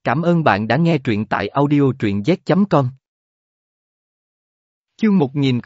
Cảm ơn bạn đã nghe truyện tại audio truyện z.com. Chương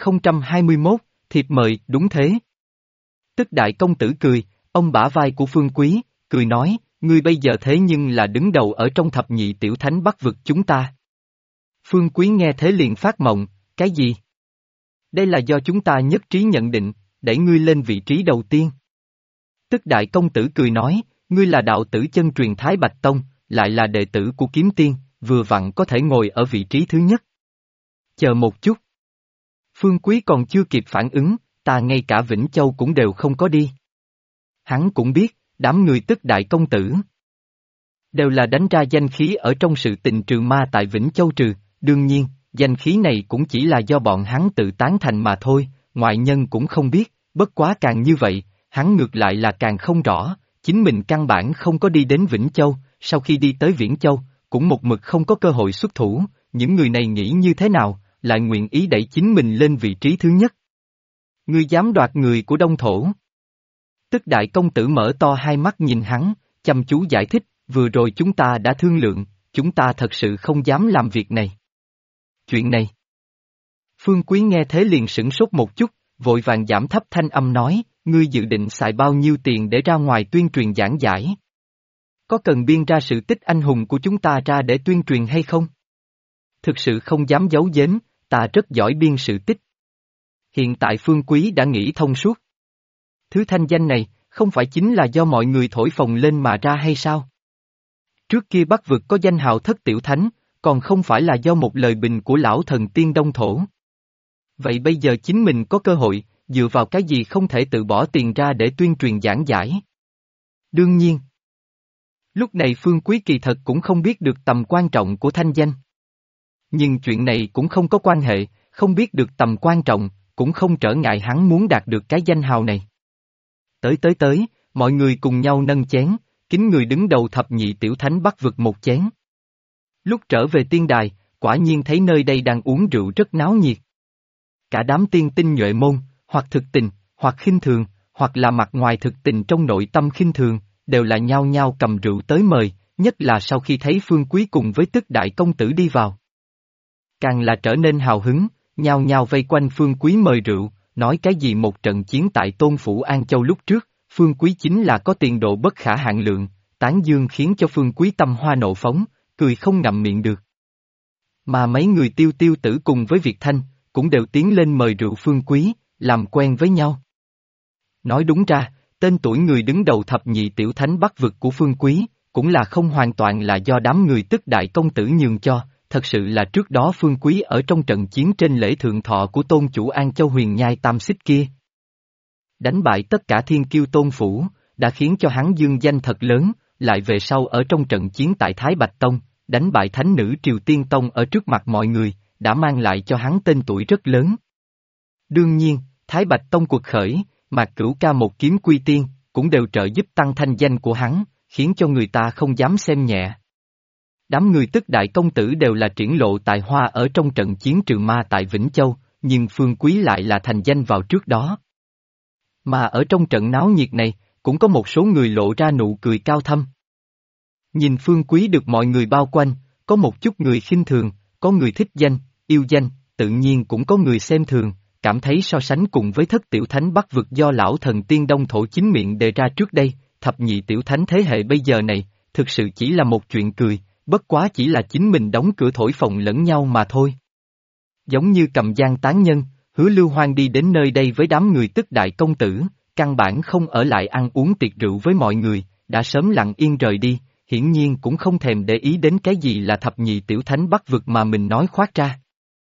1021, thiệp mời, đúng thế. Tức đại công tử cười, ông bả vai của Phương Quý, cười nói, ngươi bây giờ thế nhưng là đứng đầu ở trong thập nhị tiểu thánh Bắc vực chúng ta. Phương Quý nghe thế liền phát mộng, cái gì? Đây là do chúng ta nhất trí nhận định, đẩy ngươi lên vị trí đầu tiên. Tức đại công tử cười nói, ngươi là đạo tử chân truyền Thái Bạch Tông, lại là đệ tử của Kiếm Tiên, vừa vặn có thể ngồi ở vị trí thứ nhất. Chờ một chút. Phương Quý còn chưa kịp phản ứng, ta ngay cả Vĩnh Châu cũng đều không có đi. Hắn cũng biết, đám người tức đại công tử đều là đánh ra danh khí ở trong sự tình trừ ma tại Vĩnh Châu trừ, đương nhiên, danh khí này cũng chỉ là do bọn hắn tự tán thành mà thôi, ngoại nhân cũng không biết, bất quá càng như vậy, hắn ngược lại là càng không rõ, chính mình căn bản không có đi đến Vĩnh Châu, sau khi đi tới Viễn Châu, cũng một mực không có cơ hội xuất thủ, những người này nghĩ như thế nào, lại nguyện ý đẩy chính mình lên vị trí thứ nhất. Ngươi dám đoạt người của Đông Thổ. Tức đại công tử mở to hai mắt nhìn hắn, chăm chú giải thích, vừa rồi chúng ta đã thương lượng, chúng ta thật sự không dám làm việc này. Chuyện này. Phương Quý nghe thế liền sửng sốt một chút, vội vàng giảm thấp thanh âm nói, ngươi dự định xài bao nhiêu tiền để ra ngoài tuyên truyền giảng giải? Có cần biên ra sự tích anh hùng của chúng ta ra để tuyên truyền hay không? Thực sự không dám giấu giếm, ta rất giỏi biên sự tích. Hiện tại Phương Quý đã nghĩ thông suốt. Thứ thanh danh này, không phải chính là do mọi người thổi phồng lên mà ra hay sao? Trước kia Bắc vực có danh hào Thất Tiểu Thánh, còn không phải là do một lời bình của lão thần tiên Đông Thổ. Vậy bây giờ chính mình có cơ hội, dựa vào cái gì không thể tự bỏ tiền ra để tuyên truyền giảng giải? Đương nhiên. Lúc này Phương Quý kỳ thật cũng không biết được tầm quan trọng của thanh danh. Nhưng chuyện này cũng không có quan hệ, không biết được tầm quan trọng, cũng không trở ngại hắn muốn đạt được cái danh hào này. Tới, mọi người cùng nhau nâng chén, kính người đứng đầu thập nhị tiểu thánh Bắc vực một chén. Lúc trở về tiên đài, quả nhiên thấy nơi đây đang uống rượu rất náo nhiệt. Cả đám tiên tinh nhuệ môn, hoặc thực tình, hoặc khinh thường, hoặc là mặt ngoài thực tình trong nội tâm khinh thường, đều là nhao nhao cầm rượu tới mời, nhất là sau khi thấy Phương Quý cùng với tức đại công tử đi vào. Càng là trở nên hào hứng, nhao nhao vây quanh Phương Quý mời rượu, nói cái gì một trận chiến tại Tôn Phủ An Châu lúc trước, Phương Quý chính là có tiền độ bất khả hạn lượng, tán dương khiến cho Phương Quý tâm hoa nộ phóng, cười không ngậm miệng được. Mà mấy người Tiêu Tiêu Tử cùng với Việt Thanh, cũng đều tiến lên mời rượu Phương Quý, làm quen với nhau. Nói đúng ra, tên tuổi người đứng đầu thập nhị tiểu thánh Bắc vực của Phương Quý, cũng là không hoàn toàn là do đám người tức đại công tử nhường cho, thật sự là trước đó Phương Quý ở trong trận chiến trên lễ thượng thọ của tôn chủ An Châu Huyền Nhai Tam Xích kia. Đánh bại tất cả thiên kiêu tôn phủ, đã khiến cho hắn dương danh thật lớn, lại về sau ở trong trận chiến tại Thái Bạch Tông, đánh bại thánh nữ Triều Tiên Tông ở trước mặt mọi người, đã mang lại cho hắn tên tuổi rất lớn. Đương nhiên, Thái Bạch Tông cuộc khởi, Mạc Cửu Ca một kiếm quy tiên, cũng đều trợ giúp tăng thanh danh của hắn, khiến cho người ta không dám xem nhẹ. Đám người tức đại công tử đều là triển lộ tài hoa ở trong trận chiến trừ ma tại Vĩnh Châu, nhưng Phương Quý lại là thành danh vào trước đó. Mà ở trong trận náo nhiệt này, cũng có một số người lộ ra nụ cười cao thâm. Nhìn Phương Quý được mọi người bao quanh, có một chút người khinh thường, có người thích danh, yêu danh, tự nhiên cũng có người xem thường, cảm thấy so sánh cùng với thất tiểu thánh Bắc vực do lão thần tiên Đông Thổ chính miệng đề ra trước đây, thập nhị tiểu thánh thế hệ bây giờ này, thực sự chỉ là một chuyện cười, bất quá chỉ là chính mình đóng cửa thổi phồng lẫn nhau mà thôi. Giống như Cầm Giang tán nhân, Hứa Lưu Hoang đi đến nơi đây với đám người tức đại công tử, căn bản không ở lại ăn uống tiệc rượu với mọi người, đã sớm lặng yên rời đi, hiển nhiên cũng không thèm để ý đến cái gì là thập nhị tiểu thánh Bắc vực mà mình nói khoác ra.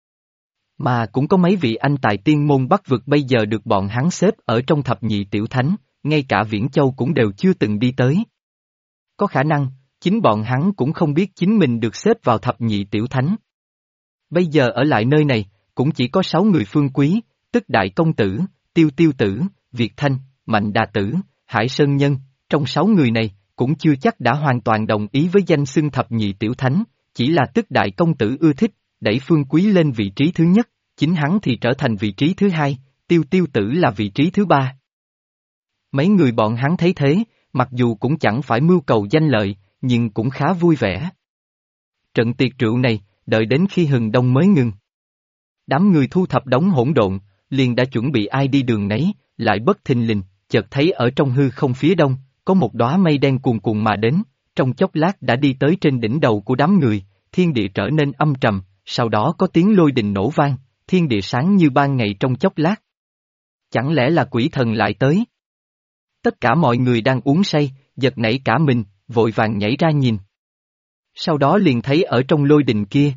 Mà cũng có mấy vị anh tài tiên môn Bắc vực bây giờ được bọn hắn xếp ở trong thập nhị tiểu thánh, ngay cả Viễn Châu cũng đều chưa từng đi tới. Có khả năng, chính bọn hắn cũng không biết chính mình được xếp vào thập nhị tiểu thánh. Bây giờ ở lại nơi này, cũng chỉ có 6 người Phương Quý, tức đại công tử, Tiêu Tiêu Tử, Việt Thanh, Mạnh Đà Tử, Hải Sơn Nhân, trong 6 người này, cũng chưa chắc đã hoàn toàn đồng ý với danh xưng thập nhị tiểu thánh, chỉ là tức đại công tử ưa thích, đẩy Phương Quý lên vị trí thứ nhất, chính hắn thì trở thành vị trí thứ hai, Tiêu Tiêu Tử là vị trí thứ ba. Mấy người bọn hắn thấy thế, mặc dù cũng chẳng phải mưu cầu danh lợi, nhưng cũng khá vui vẻ. trận tiệc rượu này, đợi đến khi hừng đông mới ngừng. Đám người thu thập đống hỗn độn, liền đã chuẩn bị ai đi đường nấy, lại bất thình lình, chợt thấy ở trong hư không phía đông, có một đóa mây đen cuồn cuộn mà đến, trong chốc lát đã đi tới trên đỉnh đầu của đám người, thiên địa trở nên âm trầm, sau đó có tiếng lôi đình nổ vang, thiên địa sáng như ban ngày trong chốc lát. Chẳng lẽ là quỷ thần lại tới? Tất cả mọi người đang uống say, giật nảy cả mình, vội vàng nhảy ra nhìn. Sau đó liền thấy ở trong lôi đình kia.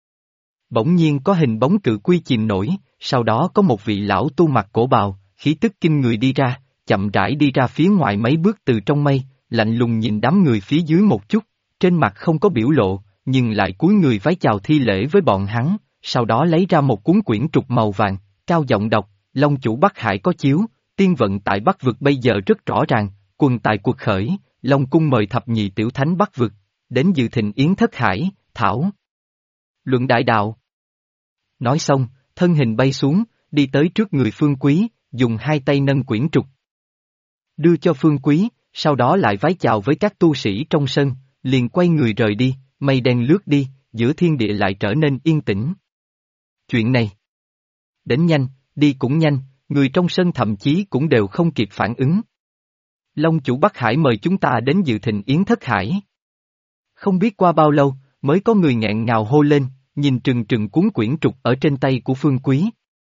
Bỗng nhiên có hình bóng cự quy chìm nổi, sau đó có một vị lão tu mặc cổ bào, khí tức kinh người đi ra, chậm rãi đi ra phía ngoài mấy bước từ trong mây, lạnh lùng nhìn đám người phía dưới một chút, trên mặt không có biểu lộ, nhưng lại cúi người vái chào thi lễ với bọn hắn, sau đó lấy ra một cuốn quyển trục màu vàng, cao giọng đọc, Long chủ Bắc Hải có chiếu, tiên vận tại Bắc vực bây giờ rất rõ ràng, quần tài cuộc khởi, Long cung mời thập nhị tiểu thánh Bắc vực, đến dự thịnh yến thất hải, thảo. Luận đại đạo. Nói xong, thân hình bay xuống, đi tới trước người Phương Quý, dùng hai tay nâng quyển trục. Đưa cho Phương Quý, sau đó lại vái chào với các tu sĩ trong sân, liền quay người rời đi, mây đen lướt đi, giữa thiên địa lại trở nên yên tĩnh. Chuyện này đến nhanh, đi cũng nhanh, người trong sân thậm chí cũng đều không kịp phản ứng. Long chủ Bắc Hải mời chúng ta đến dự thịnh yến thất hải. Không biết qua bao lâu, mới có người nghẹn ngào hô lên, nhìn trừng trừng cuốn quyển trục ở trên tay của Phương Quý.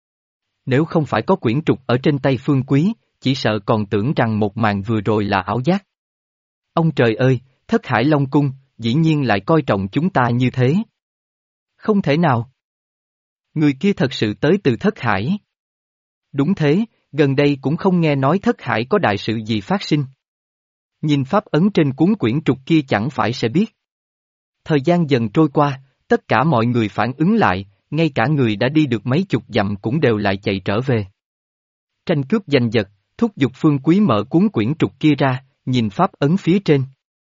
Nếu không phải có quyển trục ở trên tay Phương Quý, chỉ sợ còn tưởng rằng một màn vừa rồi là ảo giác. Ông trời ơi, thất hải Long cung, dĩ nhiên lại coi trọng chúng ta như thế. Không thể nào. Người kia thật sự tới từ thất hải. Đúng thế, gần đây cũng không nghe nói thất hải có đại sự gì phát sinh. Nhìn pháp ấn trên cuốn quyển trục kia chẳng phải sẽ biết. Thời gian dần trôi qua, tất cả mọi người phản ứng lại, ngay cả người đã đi được mấy chục dặm cũng đều lại chạy trở về. Tranh cướp giành giật, thúc giục Phương Quý mở cuốn quyển trục kia ra, nhìn pháp ấn phía trên.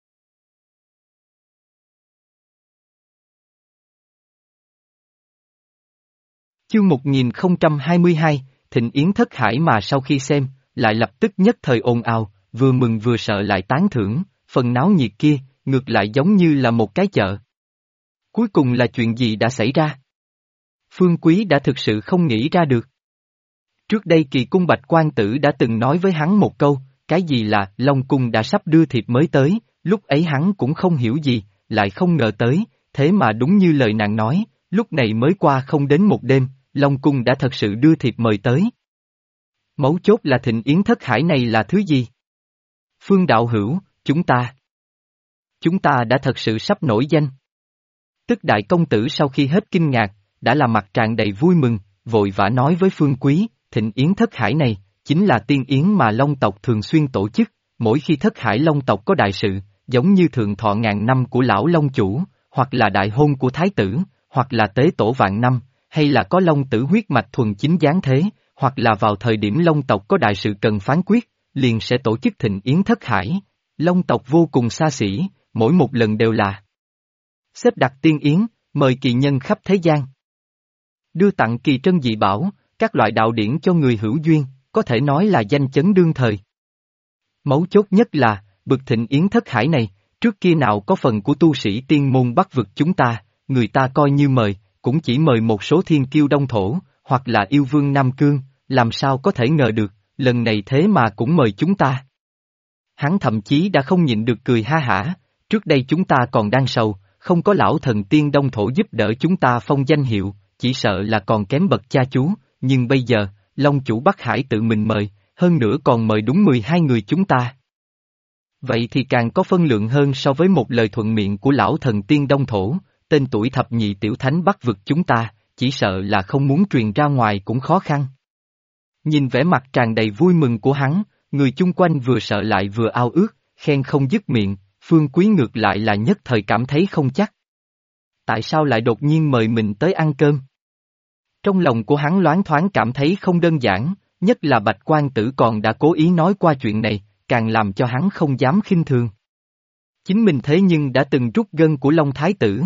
Chương 1022, Thịnh Yến thất hải mà sau khi xem, lại lập tức nhất thời ồn ào, vừa mừng vừa sợ lại tán thưởng, phần náo nhiệt kia, ngược lại giống như là một cái chợ. Cuối cùng là chuyện gì đã xảy ra? Phương Quý đã thực sự không nghĩ ra được. Trước đây Kỳ cung Bạch Quan Tử đã từng nói với hắn một câu, cái gì là Long cung đã sắp đưa thiệp mới tới, lúc ấy hắn cũng không hiểu gì, lại không ngờ tới, thế mà đúng như lời nàng nói, lúc này mới qua không đến một đêm, Long cung đã thật sự đưa thiệp mời tới. Mấu chốt là thịnh yến thất hải này là thứ gì? Phương đạo hữu, chúng ta đã thật sự sắp nổi danh. Tức đại công tử sau khi hết kinh ngạc, đã là mặt tràn đầy vui mừng, vội vã nói với Phương Quý, thịnh yến thất hải này, chính là tiên yến mà Long tộc thường xuyên tổ chức, mỗi khi thất hải Long tộc có đại sự, giống như thượng thọ ngàn năm của lão Long chủ, hoặc là đại hôn của thái tử, hoặc là tế tổ vạn năm, hay là có Long tử huyết mạch thuần chính giáng thế, hoặc là vào thời điểm Long tộc có đại sự cần phán quyết, liền sẽ tổ chức thịnh yến thất hải. Long tộc vô cùng xa xỉ, mỗi một lần đều là xếp đặt tiên yến, mời kỳ nhân khắp thế gian. Đưa tặng kỳ trân dị bảo, các loại đạo điển cho người hữu duyên, có thể nói là danh chấn đương thời. Mấu chốt nhất là, bực thịnh yến thất hải này, trước kia nào có phần của tu sĩ tiên môn Bắc vực chúng ta, người ta coi như mời, cũng chỉ mời một số thiên kiêu đông thổ, hoặc là yêu vương Nam Cương, làm sao có thể ngờ được, lần này thế mà cũng mời chúng ta. Hắn thậm chí đã không nhịn được cười ha hả, trước đây chúng ta còn đang sầu, không có lão thần tiên đông thổ giúp đỡ chúng ta phong danh hiệu, chỉ sợ là còn kém bậc cha chú, nhưng bây giờ, Long chủ Bắc Hải tự mình mời, hơn nữa còn mời đúng 12 người chúng ta. Vậy thì càng có phân lượng hơn so với một lời thuận miệng của lão thần tiên đông thổ, tên tuổi thập nhị tiểu thánh Bắc vực chúng ta, chỉ sợ là không muốn truyền ra ngoài cũng khó khăn. Nhìn vẻ mặt tràn đầy vui mừng của hắn, người chung quanh vừa sợ lại vừa ao ước, khen không dứt miệng, Phương Quý ngược lại là nhất thời cảm thấy không chắc. Tại sao lại đột nhiên mời mình tới ăn cơm? Trong lòng của hắn loáng thoáng cảm thấy không đơn giản, nhất là Bạch Quan Tử còn đã cố ý nói qua chuyện này, càng làm cho hắn không dám khinh thường. Chính mình thế nhưng đã từng rút gân của Long Thái Tử.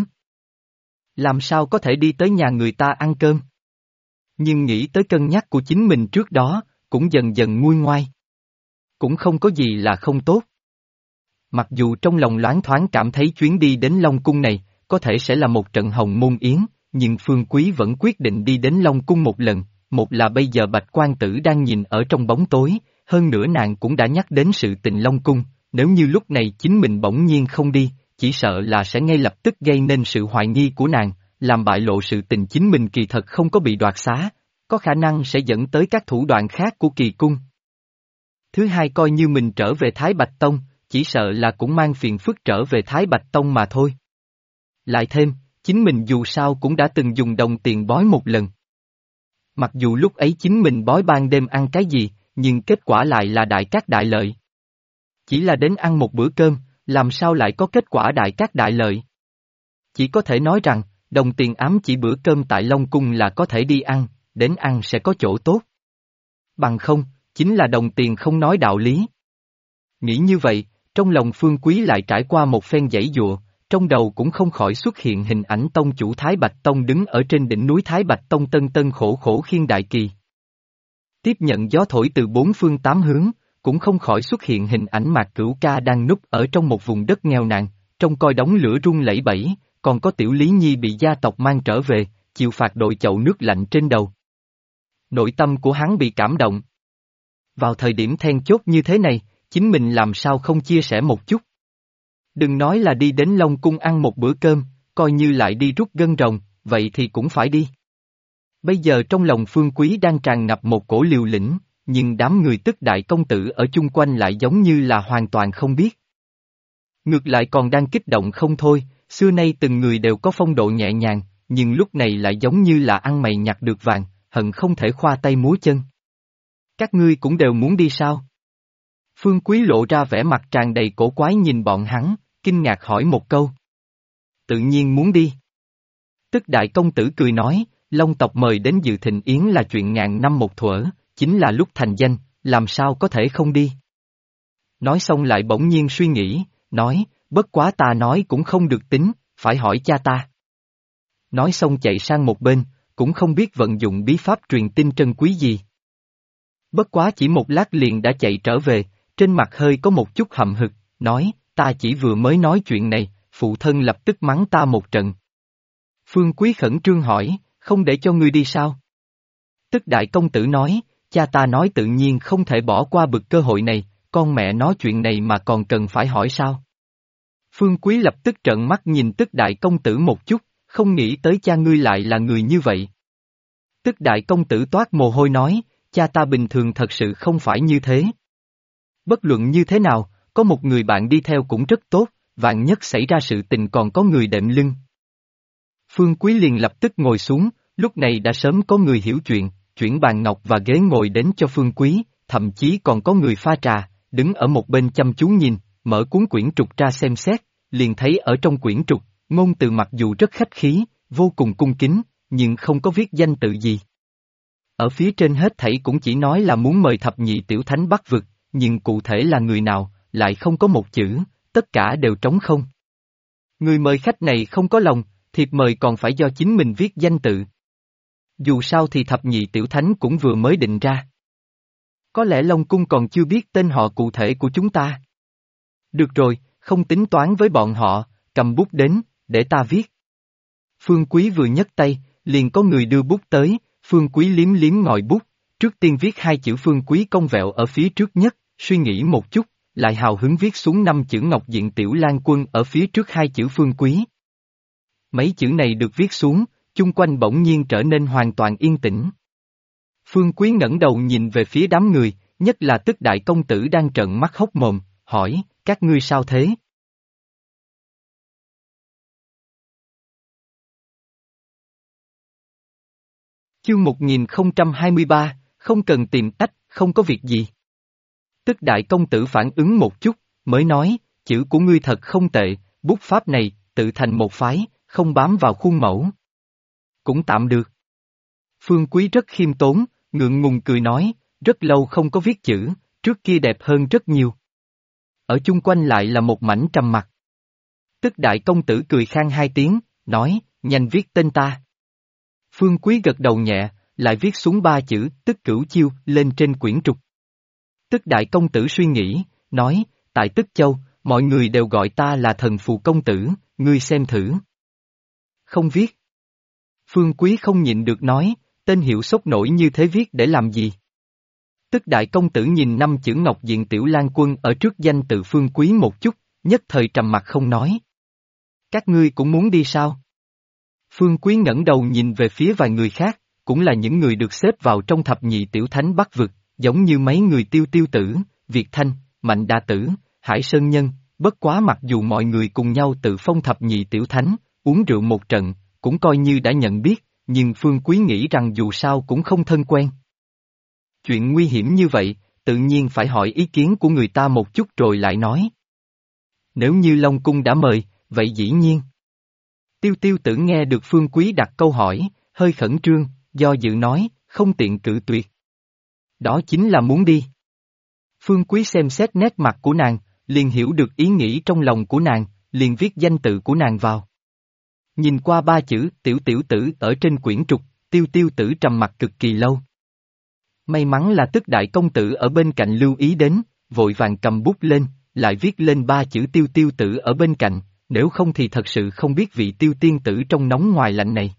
Làm sao có thể đi tới nhà người ta ăn cơm? Nhưng nghĩ tới cân nhắc của chính mình trước đó, cũng dần dần nguôi ngoai. Cũng không có gì là không tốt. Mặc dù trong lòng loáng thoáng cảm thấy chuyến đi đến Long Cung này, có thể sẽ là một trận hồng môn yến, nhưng Phương Quý vẫn quyết định đi đến Long Cung một lần, một là bây giờ Bạch Quan Tử đang nhìn ở trong bóng tối, hơn nữa nàng cũng đã nhắc đến sự tình Long Cung, nếu như lúc này chính mình bỗng nhiên không đi, chỉ sợ là sẽ ngay lập tức gây nên sự hoài nghi của nàng, làm bại lộ sự tình chính mình kỳ thật không có bị đoạt xá, có khả năng sẽ dẫn tới các thủ đoạn khác của kỳ cung. Thứ hai coi như mình trở về Thái Bạch Tông, chỉ sợ là cũng mang phiền phức trở về Thái Bạch Tông mà thôi. Lại thêm, chính mình dù sao cũng đã từng dùng đồng tiền bói một lần. Mặc dù lúc ấy chính mình bói ban đêm ăn cái gì, nhưng kết quả lại là đại cát đại lợi. Chỉ là đến ăn một bữa cơm, làm sao lại có kết quả đại cát đại lợi? Chỉ có thể nói rằng, đồng tiền ám chỉ bữa cơm tại Long Cung là có thể đi ăn, đến ăn sẽ có chỗ tốt. Bằng không, chính là đồng tiền không nói đạo lý. Nghĩ như vậy, trong lòng Phương Quý lại trải qua một phen giãy giụa, trong đầu cũng không khỏi xuất hiện hình ảnh tông chủ Thái Bạch Tông đứng ở trên đỉnh núi Thái Bạch Tông tân tân khổ khổ khiêng đại kỳ. Tiếp nhận gió thổi từ bốn phương tám hướng, cũng không khỏi xuất hiện hình ảnh Mạc Cửu Ca đang núp ở trong một vùng đất nghèo nàn, trông coi đống lửa rung lẩy bẩy, còn có Tiểu Lý Nhi bị gia tộc mang trở về, chịu phạt đội chậu nước lạnh trên đầu. Nội tâm của hắn bị cảm động. Vào thời điểm then chốt như thế này, chính mình làm sao không chia sẻ một chút. Đừng nói là đi đến Long Cung ăn một bữa cơm, coi như lại đi rút gân rồng, vậy thì cũng phải đi. Bây giờ trong lòng Phương Quý đang tràn ngập một cổ liều lĩnh, nhưng đám người tức đại công tử ở chung quanh lại giống như là hoàn toàn không biết. Ngược lại còn đang kích động không thôi, xưa nay từng người đều có phong độ nhẹ nhàng, nhưng lúc này lại giống như là ăn mày nhặt được vàng, hận không thể khoa tay múa chân. Các ngươi cũng đều muốn đi sao? Phương Quý lộ ra vẻ mặt tràn đầy cổ quái nhìn bọn hắn, kinh ngạc hỏi một câu. Tự nhiên muốn đi. Tức đại công tử cười nói, Long tộc mời đến dự thịnh yến là chuyện ngàn năm một thuở, chính là lúc thành danh, làm sao có thể không đi. Nói xong lại bỗng nhiên suy nghĩ, nói, bất quá ta nói cũng không được tính, phải hỏi cha ta. Nói xong chạy sang một bên, cũng không biết vận dụng bí pháp truyền tin trân quý gì. Bất quá chỉ một lát liền đã chạy trở về, trên mặt hơi có một chút hậm hực, nói, ta chỉ vừa mới nói chuyện này, phụ thân lập tức mắng ta một trận. Phương Quý khẩn trương hỏi, không để cho ngươi đi sao? Tức đại công tử nói, cha ta nói tự nhiên không thể bỏ qua bực cơ hội này, con mẹ nói chuyện này mà còn cần phải hỏi sao? Phương Quý lập tức trợn mắt nhìn tức đại công tử một chút, không nghĩ tới cha ngươi lại là người như vậy. Tức đại công tử toát mồ hôi nói, cha ta bình thường thật sự không phải như thế. Bất luận như thế nào, có một người bạn đi theo cũng rất tốt, vạn nhất xảy ra sự tình còn có người đệm lưng. Phương Quý liền lập tức ngồi xuống, lúc này đã sớm có người hiểu chuyện, chuyển bàn ngọc và ghế ngồi đến cho Phương Quý, thậm chí còn có người pha trà, đứng ở một bên chăm chú nhìn, mở cuốn quyển trục ra xem xét, liền thấy ở trong quyển trục, ngôn từ mặc dù rất khách khí, vô cùng cung kính, nhưng không có viết danh tự gì. Ở phía trên hết thảy cũng chỉ nói là muốn mời thập nhị tiểu thánh Bắc vực, nhưng cụ thể là người nào, lại không có một chữ, tất cả đều trống không. Người mời khách này không có lòng, thiệp mời còn phải do chính mình viết danh tự. Dù sao thì thập nhị tiểu thánh cũng vừa mới định ra. Có lẽ Long Cung còn chưa biết tên họ cụ thể của chúng ta. Được rồi, không tính toán với bọn họ, cầm bút đến, để ta viết. Phương Quý vừa nhấc tay, liền có người đưa bút tới, Phương Quý liếm liếm ngòi bút, trước tiên viết hai chữ Phương Quý cong vẹo ở phía trước nhất, suy nghĩ một chút, lại hào hứng viết xuống 5 chữ Ngọc Diện Tiểu Lan Quân ở phía trước hai chữ Phương Quý. Mấy chữ này được viết xuống, chung quanh bỗng nhiên trở nên hoàn toàn yên tĩnh. Phương Quý ngẩng đầu nhìn về phía đám người, nhất là tức đại công tử đang trợn mắt hốc mồm, hỏi, các ngươi sao thế? Chương 1023, không cần tìm tách, không có việc gì. Tức đại công tử phản ứng một chút, mới nói, chữ của ngươi thật không tệ, bút pháp này, tự thành một phái, không bám vào khuôn mẫu. Cũng tạm được. Phương Quý rất khiêm tốn, ngượng ngùng cười nói, rất lâu không có viết chữ, trước kia đẹp hơn rất nhiều. Ở chung quanh lại là một mảnh trầm mặc. Tức đại công tử cười khang hai tiếng, nói, nhanh viết tên ta. Phương Quý gật đầu nhẹ, lại viết xuống 3 chữ, Tức Cửu Chiêu, lên trên quyển trục. Tức đại công tử suy nghĩ, nói, tại Tức Châu, mọi người đều gọi ta là thần phù công tử, ngươi xem thử. Không viết. Phương Quý không nhịn được nói, tên hiệu sốc nổi như thế viết để làm gì? Tức đại công tử nhìn 5 chữ Ngọc Diện Tiểu Lang Quân ở trước danh tự Phương Quý một chút, nhất thời trầm mặt không nói. Các ngươi cũng muốn đi sao? Phương Quý ngẩng đầu nhìn về phía vài người khác, cũng là những người được xếp vào trong thập nhị tiểu thánh Bắc vực, giống như mấy người Tiêu Tiêu Tử, Việt Thanh, Mạnh Đa Tử, Hải Sơn Nhân, bất quá mặc dù mọi người cùng nhau tự phong thập nhị tiểu thánh, uống rượu một trận, cũng coi như đã nhận biết, nhưng Phương Quý nghĩ rằng dù sao cũng không thân quen. Chuyện nguy hiểm như vậy, tự nhiên phải hỏi ý kiến của người ta một chút rồi lại nói. Nếu như Long Cung đã mời, vậy dĩ nhiên. Tiêu Tiêu Tử nghe được Phương Quý đặt câu hỏi, hơi khẩn trương, do dự nói, không tiện cự tuyệt. Đó chính là muốn đi. Phương Quý xem xét nét mặt của nàng, liền hiểu được ý nghĩ trong lòng của nàng, liền viết danh tự của nàng vào. Nhìn qua 3 chữ tiểu tiểu tử ở trên quyển trục, Tiêu Tiêu Tử trầm mặt cực kỳ lâu. May mắn là Tức đại công tử ở bên cạnh lưu ý đến, vội vàng cầm bút lên, lại viết lên 3 chữ Tiêu Tiêu Tử ở bên cạnh, nếu không thì thật sự không biết vị Tiêu tiên tử trong nóng ngoài lạnh này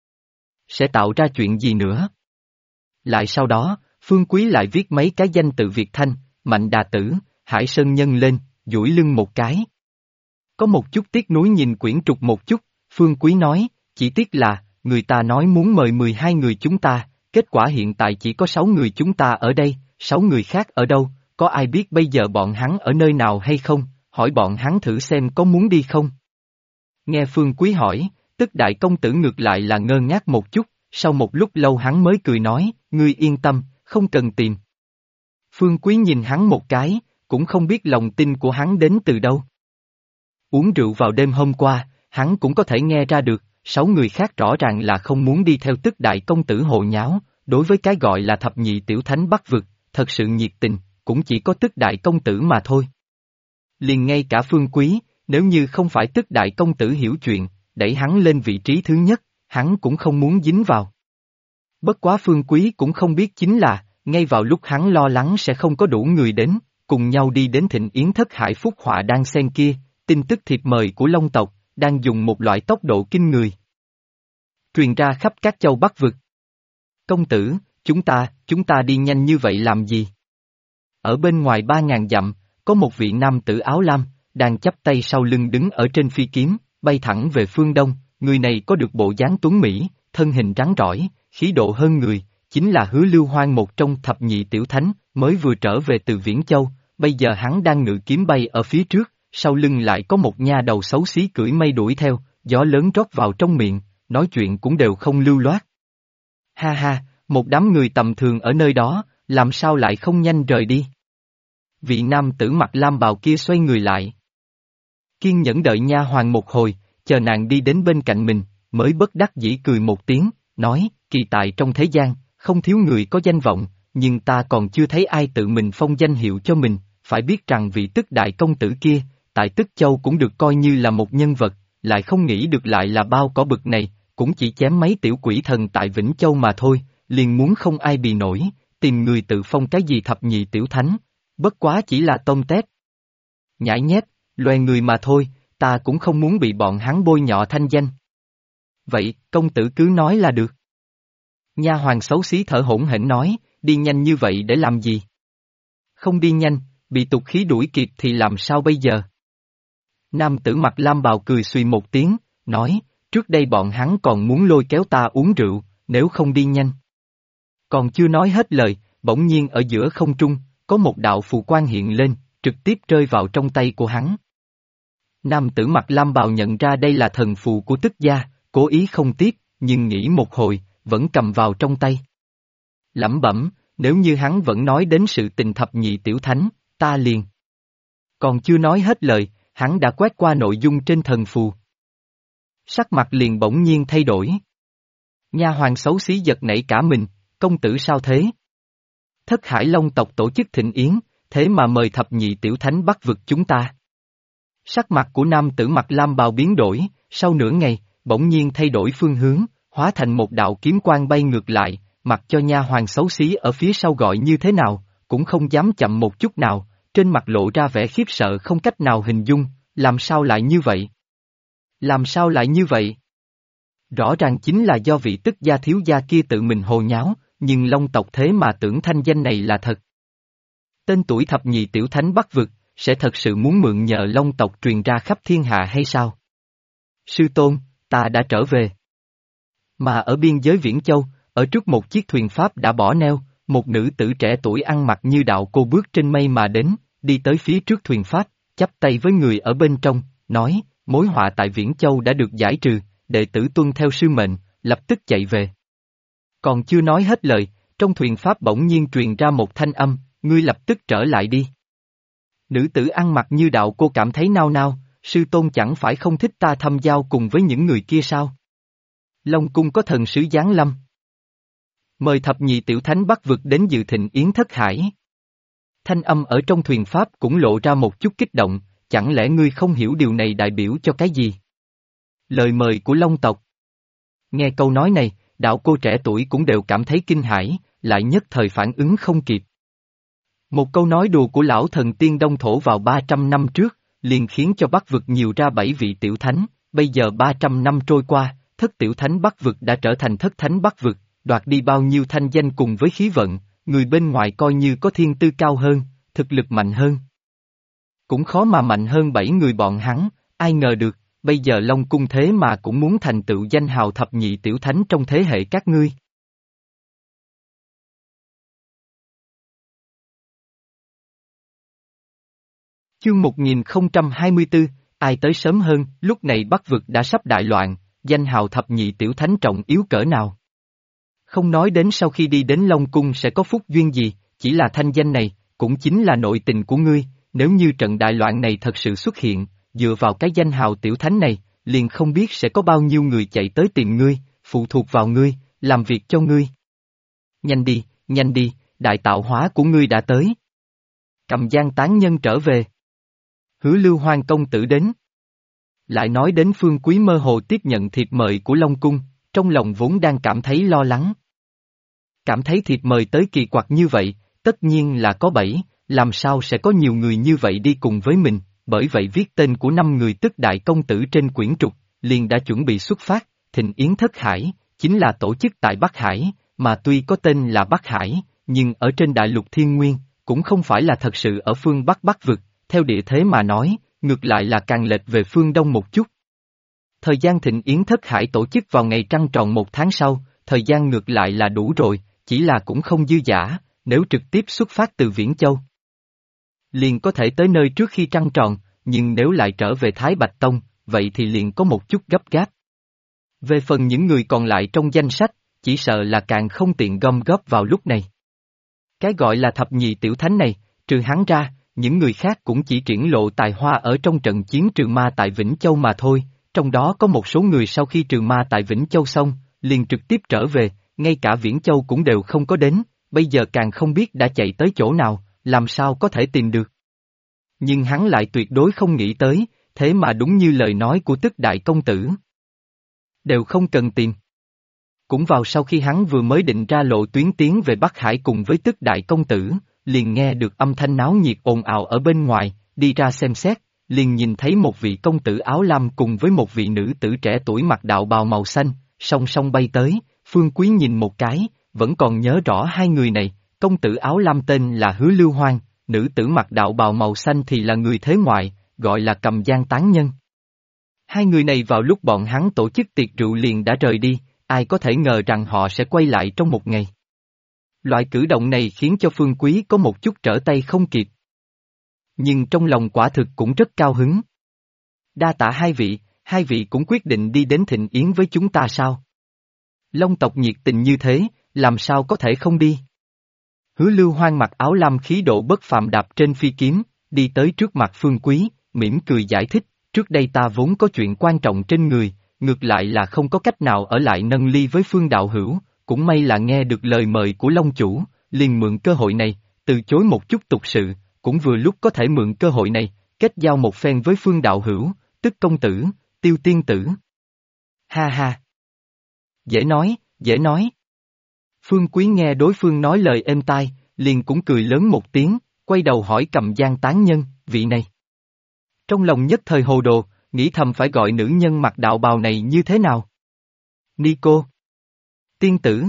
sẽ tạo ra chuyện gì nữa. Lại sau đó, Phương Quý lại viết mấy cái danh tự Việt Thanh, Mạnh Đà Tử, Hải Sơn Nhân lên, duỗi lưng một cái. Có một chút tiếc nuối nhìn quyển trục một chút, Phương Quý nói, chỉ tiếc là, người ta nói muốn mời 12 người chúng ta, kết quả hiện tại chỉ có 6 người chúng ta ở đây, 6 người khác ở đâu, có ai biết bây giờ bọn hắn ở nơi nào hay không, hỏi bọn hắn thử xem có muốn đi không. Nghe Phương Quý hỏi, Tức đại công tử ngược lại là ngơ ngác một chút, sau một lúc lâu hắn mới cười nói, ngươi yên tâm, không cần tìm. Phương Quý nhìn hắn một cái, cũng không biết lòng tin của hắn đến từ đâu. Uống rượu vào đêm hôm qua, hắn cũng có thể nghe ra được, 6 người khác rõ ràng là không muốn đi theo Tức đại công tử hồ nháo, đối với cái gọi là thập nhị tiểu thánh Bắc vực, thật sự nhiệt tình, cũng chỉ có Tức đại công tử mà thôi. Liền ngay cả Phương Quý, nếu như không phải Tức đại công tử hiểu chuyện, đẩy hắn lên vị trí thứ nhất, hắn cũng không muốn dính vào. Bất quá Phương Quý cũng không biết chính là, ngay vào lúc hắn lo lắng sẽ không có đủ người đến, cùng nhau đi đến thịnh yến thất hải phúc họa đang xen kia, tin tức thiệp mời của Long tộc, đang dùng một loại tốc độ kinh người. Truyền ra khắp các châu Bắc vực. Công tử, chúng ta đi nhanh như vậy làm gì? Ở bên ngoài 3.000 dặm, có một vị nam tử áo lam, đang chắp tay sau lưng đứng ở trên phi kiếm, bay thẳng về phương đông, người này có được bộ dáng tuấn Mỹ, thân hình rắn rỏi, khí độ hơn người, chính là Hứa Lưu Hoang một trong thập nhị tiểu thánh, mới vừa trở về từ Viễn Châu, bây giờ hắn đang ngự kiếm bay ở phía trước, sau lưng lại có một nha đầu xấu xí cưỡi mây đuổi theo, gió lớn rót vào trong miệng, nói chuyện cũng đều không lưu loát. Ha ha, một đám người tầm thường ở nơi đó, làm sao lại không nhanh rời đi? Vị nam tử mặc lam bào kia xoay người lại. Kiên nhẫn đợi nha hoàn một hồi, chờ nàng đi đến bên cạnh mình, mới bất đắc dĩ cười một tiếng, nói, kỳ tại trong thế gian, không thiếu người có danh vọng, nhưng ta còn chưa thấy ai tự mình phong danh hiệu cho mình, phải biết rằng vị Tức đại công tử kia, tại Tức Châu cũng được coi như là một nhân vật, lại không nghĩ được lại là bao cỏ bực này, cũng chỉ chém mấy tiểu quỷ thần tại Vĩnh Châu mà thôi, liền muốn không ai bì nổi, tìm người tự phong cái gì thập nhị tiểu thánh, bất quá chỉ là tôm tép. Nhãi nhép, loài người mà thôi, ta cũng không muốn bị bọn hắn bôi nhọ thanh danh. Vậy, công tử cứ nói là được. Nha hoàn xấu xí thở hổn hển nói, đi nhanh như vậy để làm gì? Không đi nhanh, bị tục khí đuổi kịp thì làm sao bây giờ? Nam tử mặc lam bào cười suy một tiếng, nói, trước đây bọn hắn còn muốn lôi kéo ta uống rượu, nếu không đi nhanh. Còn chưa nói hết lời, bỗng nhiên ở giữa không trung, có một đạo phù quang hiện lên, trực tiếp rơi vào trong tay của hắn. Nam tử mặc lam bào nhận ra đây là thần phù của Tức gia, cố ý không tiếp, nhưng nghĩ một hồi, vẫn cầm vào trong tay. Lẩm bẩm, nếu như hắn vẫn nói đến sự tình thập nhị tiểu thánh, ta liền. Còn chưa nói hết lời, hắn đã quét qua nội dung trên thần phù. Sắc mặt liền bỗng nhiên thay đổi. Nha hoàn xấu xí giật nảy cả mình, công tử sao thế? Thất Hải Long tộc tổ chức thịnh yến, thế mà mời thập nhị tiểu thánh Bắc vực chúng ta. Sắc mặt của nam tử mặc lam bào biến đổi, sau nửa ngày, bỗng nhiên thay đổi phương hướng, hóa thành một đạo kiếm quang bay ngược lại, mặc cho nha hoàn xấu xí ở phía sau gọi như thế nào, cũng không dám chậm một chút nào, trên mặt lộ ra vẻ khiếp sợ không cách nào hình dung, làm sao lại như vậy? Làm sao lại như vậy? Rõ ràng chính là do vị tức gia thiếu gia kia tự mình hồ nháo, nhưng Long tộc thế mà tưởng thanh danh này là thật. Tên tuổi thập nhị tiểu thánh Bắc vực, sẽ thật sự muốn mượn nhờ Long tộc truyền ra khắp thiên hạ hay sao? Sư tôn, ta đã trở về. Mà ở biên giới Viễn Châu, ở trước một chiếc thuyền Pháp đã bỏ neo, một nữ tử trẻ tuổi ăn mặc như đạo cô bước trên mây mà đến, đi tới phía trước thuyền Pháp, chắp tay với người ở bên trong, nói, mối họa tại Viễn Châu đã được giải trừ, đệ tử tuân theo sư mệnh, lập tức chạy về. Còn chưa nói hết lời, trong thuyền Pháp bỗng nhiên truyền ra một thanh âm, ngươi lập tức trở lại đi. Nữ tử ăn mặc như đạo cô cảm thấy nao nao, sư tôn chẳng phải không thích ta thâm giao cùng với những người kia sao? Long cung có thần sứ giáng lâm. Mời thập nhị tiểu thánh Bắc vực đến dự thịnh yến thất hải. Thanh âm ở trong thuyền Pháp cũng lộ ra một chút kích động, chẳng lẽ ngươi không hiểu điều này đại biểu cho cái gì? Lời mời của Long tộc. Nghe câu nói này, đạo cô trẻ tuổi cũng đều cảm thấy kinh hãi, lại nhất thời phản ứng không kịp. Một câu nói đùa của lão thần tiên Đông Thổ vào 300 năm trước, liền khiến cho Bắc vực nhiều ra 7 vị tiểu thánh, bây giờ 300 năm trôi qua, thất tiểu thánh Bắc vực đã trở thành thất thánh Bắc vực, đoạt đi bao nhiêu thanh danh cùng với khí vận, người bên ngoài coi như có thiên tư cao hơn, thực lực mạnh hơn. Cũng khó mà mạnh hơn 7 người bọn hắn, ai ngờ được, bây giờ Long cung thế mà cũng muốn thành tựu danh hào thập nhị tiểu thánh trong thế hệ các ngươi. Chương 1024, ai tới sớm hơn, lúc này Bắc vực đã sắp đại loạn, danh hào thập nhị tiểu thánh trọng yếu cỡ nào. Không nói đến sau khi đi đến Long cung sẽ có phúc duyên gì, chỉ là thanh danh này, cũng chính là nội tình của ngươi, nếu như trận đại loạn này thật sự xuất hiện, dựa vào cái danh hào tiểu thánh này, liền không biết sẽ có bao nhiêu người chạy tới tìm ngươi, phụ thuộc vào ngươi, làm việc cho ngươi. Nhanh đi, đại tạo hóa của ngươi đã tới. Cầm giang tán nhân trở về. Hứa Lưu Hoang công tử đến. Lại nói đến Phương Quý mơ hồ tiếp nhận thiệp mời của Long cung, trong lòng vốn đang cảm thấy lo lắng. Cảm thấy thiệp mời tới kỳ quặc như vậy, tất nhiên là có bẫy, làm sao sẽ có nhiều người như vậy đi cùng với mình, bởi vậy viết tên của 5 người tức đại công tử trên quyển trục, liền đã chuẩn bị xuất phát, thịnh yến thất hải, chính là tổ chức tại Bắc Hải, mà tuy có tên là Bắc Hải, nhưng ở trên đại lục thiên nguyên, cũng không phải là thật sự ở phương Bắc Bắc vực, theo địa thế mà nói, ngược lại là càng lệch về phương Đông một chút. Thời gian thịnh yến thất hải tổ chức vào ngày trăng tròn 1 tháng sau, thời gian ngược lại là đủ rồi, chỉ là cũng không dư dả, nếu trực tiếp xuất phát từ Viễn Châu. Liền có thể tới nơi trước khi trăng tròn, nhưng nếu lại trở về Thái Bạch Tông, vậy thì liền có một chút gấp gáp. Về phần những người còn lại trong danh sách, chỉ sợ là càng không tiện gom góp vào lúc này. Cái gọi là thập nhị tiểu thánh này, trừ hắn ra, những người khác cũng chỉ triển lộ tài hoa ở trong trận chiến trừ ma tại Vĩnh Châu mà thôi, trong đó có một số người sau khi trừ ma tại Vĩnh Châu xong, liền trực tiếp trở về, ngay cả Viễn Châu cũng đều không có đến, bây giờ càng không biết đã chạy tới chỗ nào, làm sao có thể tìm được. Nhưng hắn lại tuyệt đối không nghĩ tới, thế mà đúng như lời nói của tức đại công tử. Đều không cần tìm. Cũng vào sau khi hắn vừa mới định ra lộ tuyến tiến về Bắc Hải cùng với tức đại công tử, liền nghe được âm thanh náo nhiệt ồn ào ở bên ngoài, đi ra xem xét, liền nhìn thấy một vị công tử áo lam cùng với một vị nữ tử trẻ tuổi mặc đạo bào màu xanh, song song bay tới, Phương Quý nhìn một cái, vẫn còn nhớ rõ hai người này, công tử áo lam tên là Hứa Lưu Hoang, nữ tử mặc đạo bào màu xanh thì là người thế ngoại, gọi là Cầm Giang Tán Nhân. Hai người này vào lúc bọn hắn tổ chức tiệc rượu liền đã rời đi, ai có thể ngờ rằng họ sẽ quay lại trong một ngày. Loại cử động này khiến cho Phương Quý có một chút trở tay không kịp. Nhưng trong lòng quả thực cũng rất cao hứng. Đa tạ hai vị cũng quyết định đi đến thịnh yến với chúng ta sao? Long tộc nhiệt tình như thế, làm sao có thể không đi? Hứa Lưu Hoang mặc áo lam khí độ bất phàm đạp trên phi kiếm, đi tới trước mặt Phương Quý, mỉm cười giải thích, trước đây ta vốn có chuyện quan trọng trên người, ngược lại là không có cách nào ở lại nâng ly với Phương đạo hữu, cũng may là nghe được lời mời của Long chủ, liền mượn cơ hội này, từ chối một chút tục sự, cũng vừa lúc có thể mượn cơ hội này, kết giao một phen với Phương đạo hữu, tức công tử, Tiêu tiên tử. Ha ha! Dễ nói. Phương Quý nghe đối phương nói lời êm tai, liền cũng cười lớn một tiếng, quay đầu hỏi Cầm Giang Tán Nhân, vị này. Trong lòng nhất thời hồ đồ, nghĩ thầm phải gọi nữ nhân mặc đạo bào này như thế nào. Nico. Tiên tử.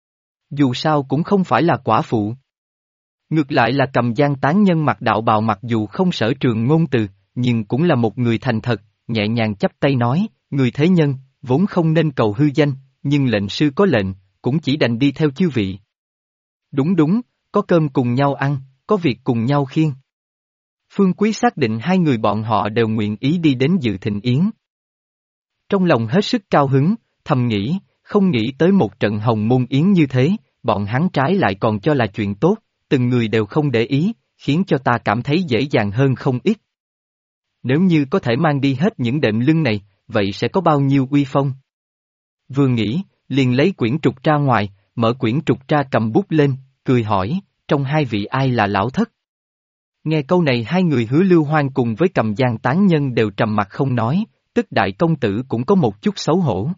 Dù sao cũng không phải là quả phụ. Ngược lại là Cầm Giang tán nhân mặc đạo bào, mặc dù không sở trường ngôn từ, nhưng cũng là một người thành thật, nhẹ nhàng chắp tay nói, người thế nhân, vốn không nên cầu hư danh, nhưng lệnh sư có lệnh, cũng chỉ đành đi theo chư vị. Đúng đúng, có cơm cùng nhau ăn, có việc cùng nhau khiêng. Phương Quý xác định hai người bọn họ đều nguyện ý đi đến dự thịnh yến. Trong lòng hết sức cao hứng, thầm nghĩ, không nghĩ tới một trận hồng môn yến như thế, bọn hắn trái lại còn cho là chuyện tốt, từng người đều không để ý, khiến cho ta cảm thấy dễ dàng hơn không ít. Nếu như có thể mang đi hết những đệm lưng này, vậy sẽ có bao nhiêu uy phong. Vừa nghĩ, liền lấy quyển trục ra ngoài, mở quyển trục ra cầm bút lên, cười hỏi, trong hai vị ai là lão thất? Nghe câu này hai người Hứa Lưu Hoang cùng với Cầm Giang tán nhân đều trầm mặt không nói, tức đại công tử cũng có một chút xấu hổ.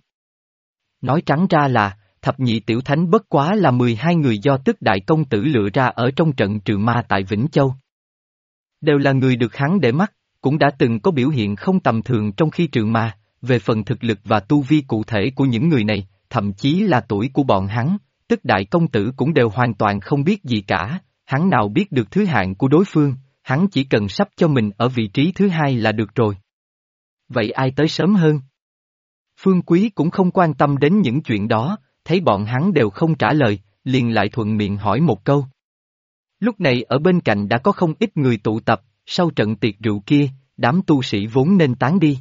Nói trắng ra là, thập nhị tiểu thánh bất quá là 12 người do tức đại công tử lựa ra ở trong trận trừ ma tại Vĩnh Châu. Đều là người được hắn để mắt, cũng đã từng có biểu hiện không tầm thường trong khi trừ ma, về phần thực lực và tu vi cụ thể của những người này, thậm chí là tuổi của bọn hắn, tức đại công tử cũng đều hoàn toàn không biết gì cả, hắn nào biết được thứ hạng của đối phương, hắn chỉ cần sắp cho mình ở vị trí thứ hai là được rồi. Vậy ai tới sớm hơn? Phương Quý cũng không quan tâm đến những chuyện đó, thấy bọn hắn đều không trả lời, liền lại thuận miệng hỏi một câu. Lúc này ở bên cạnh đã có không ít người tụ tập, sau trận tiệc rượu kia, đám tu sĩ vốn nên tán đi.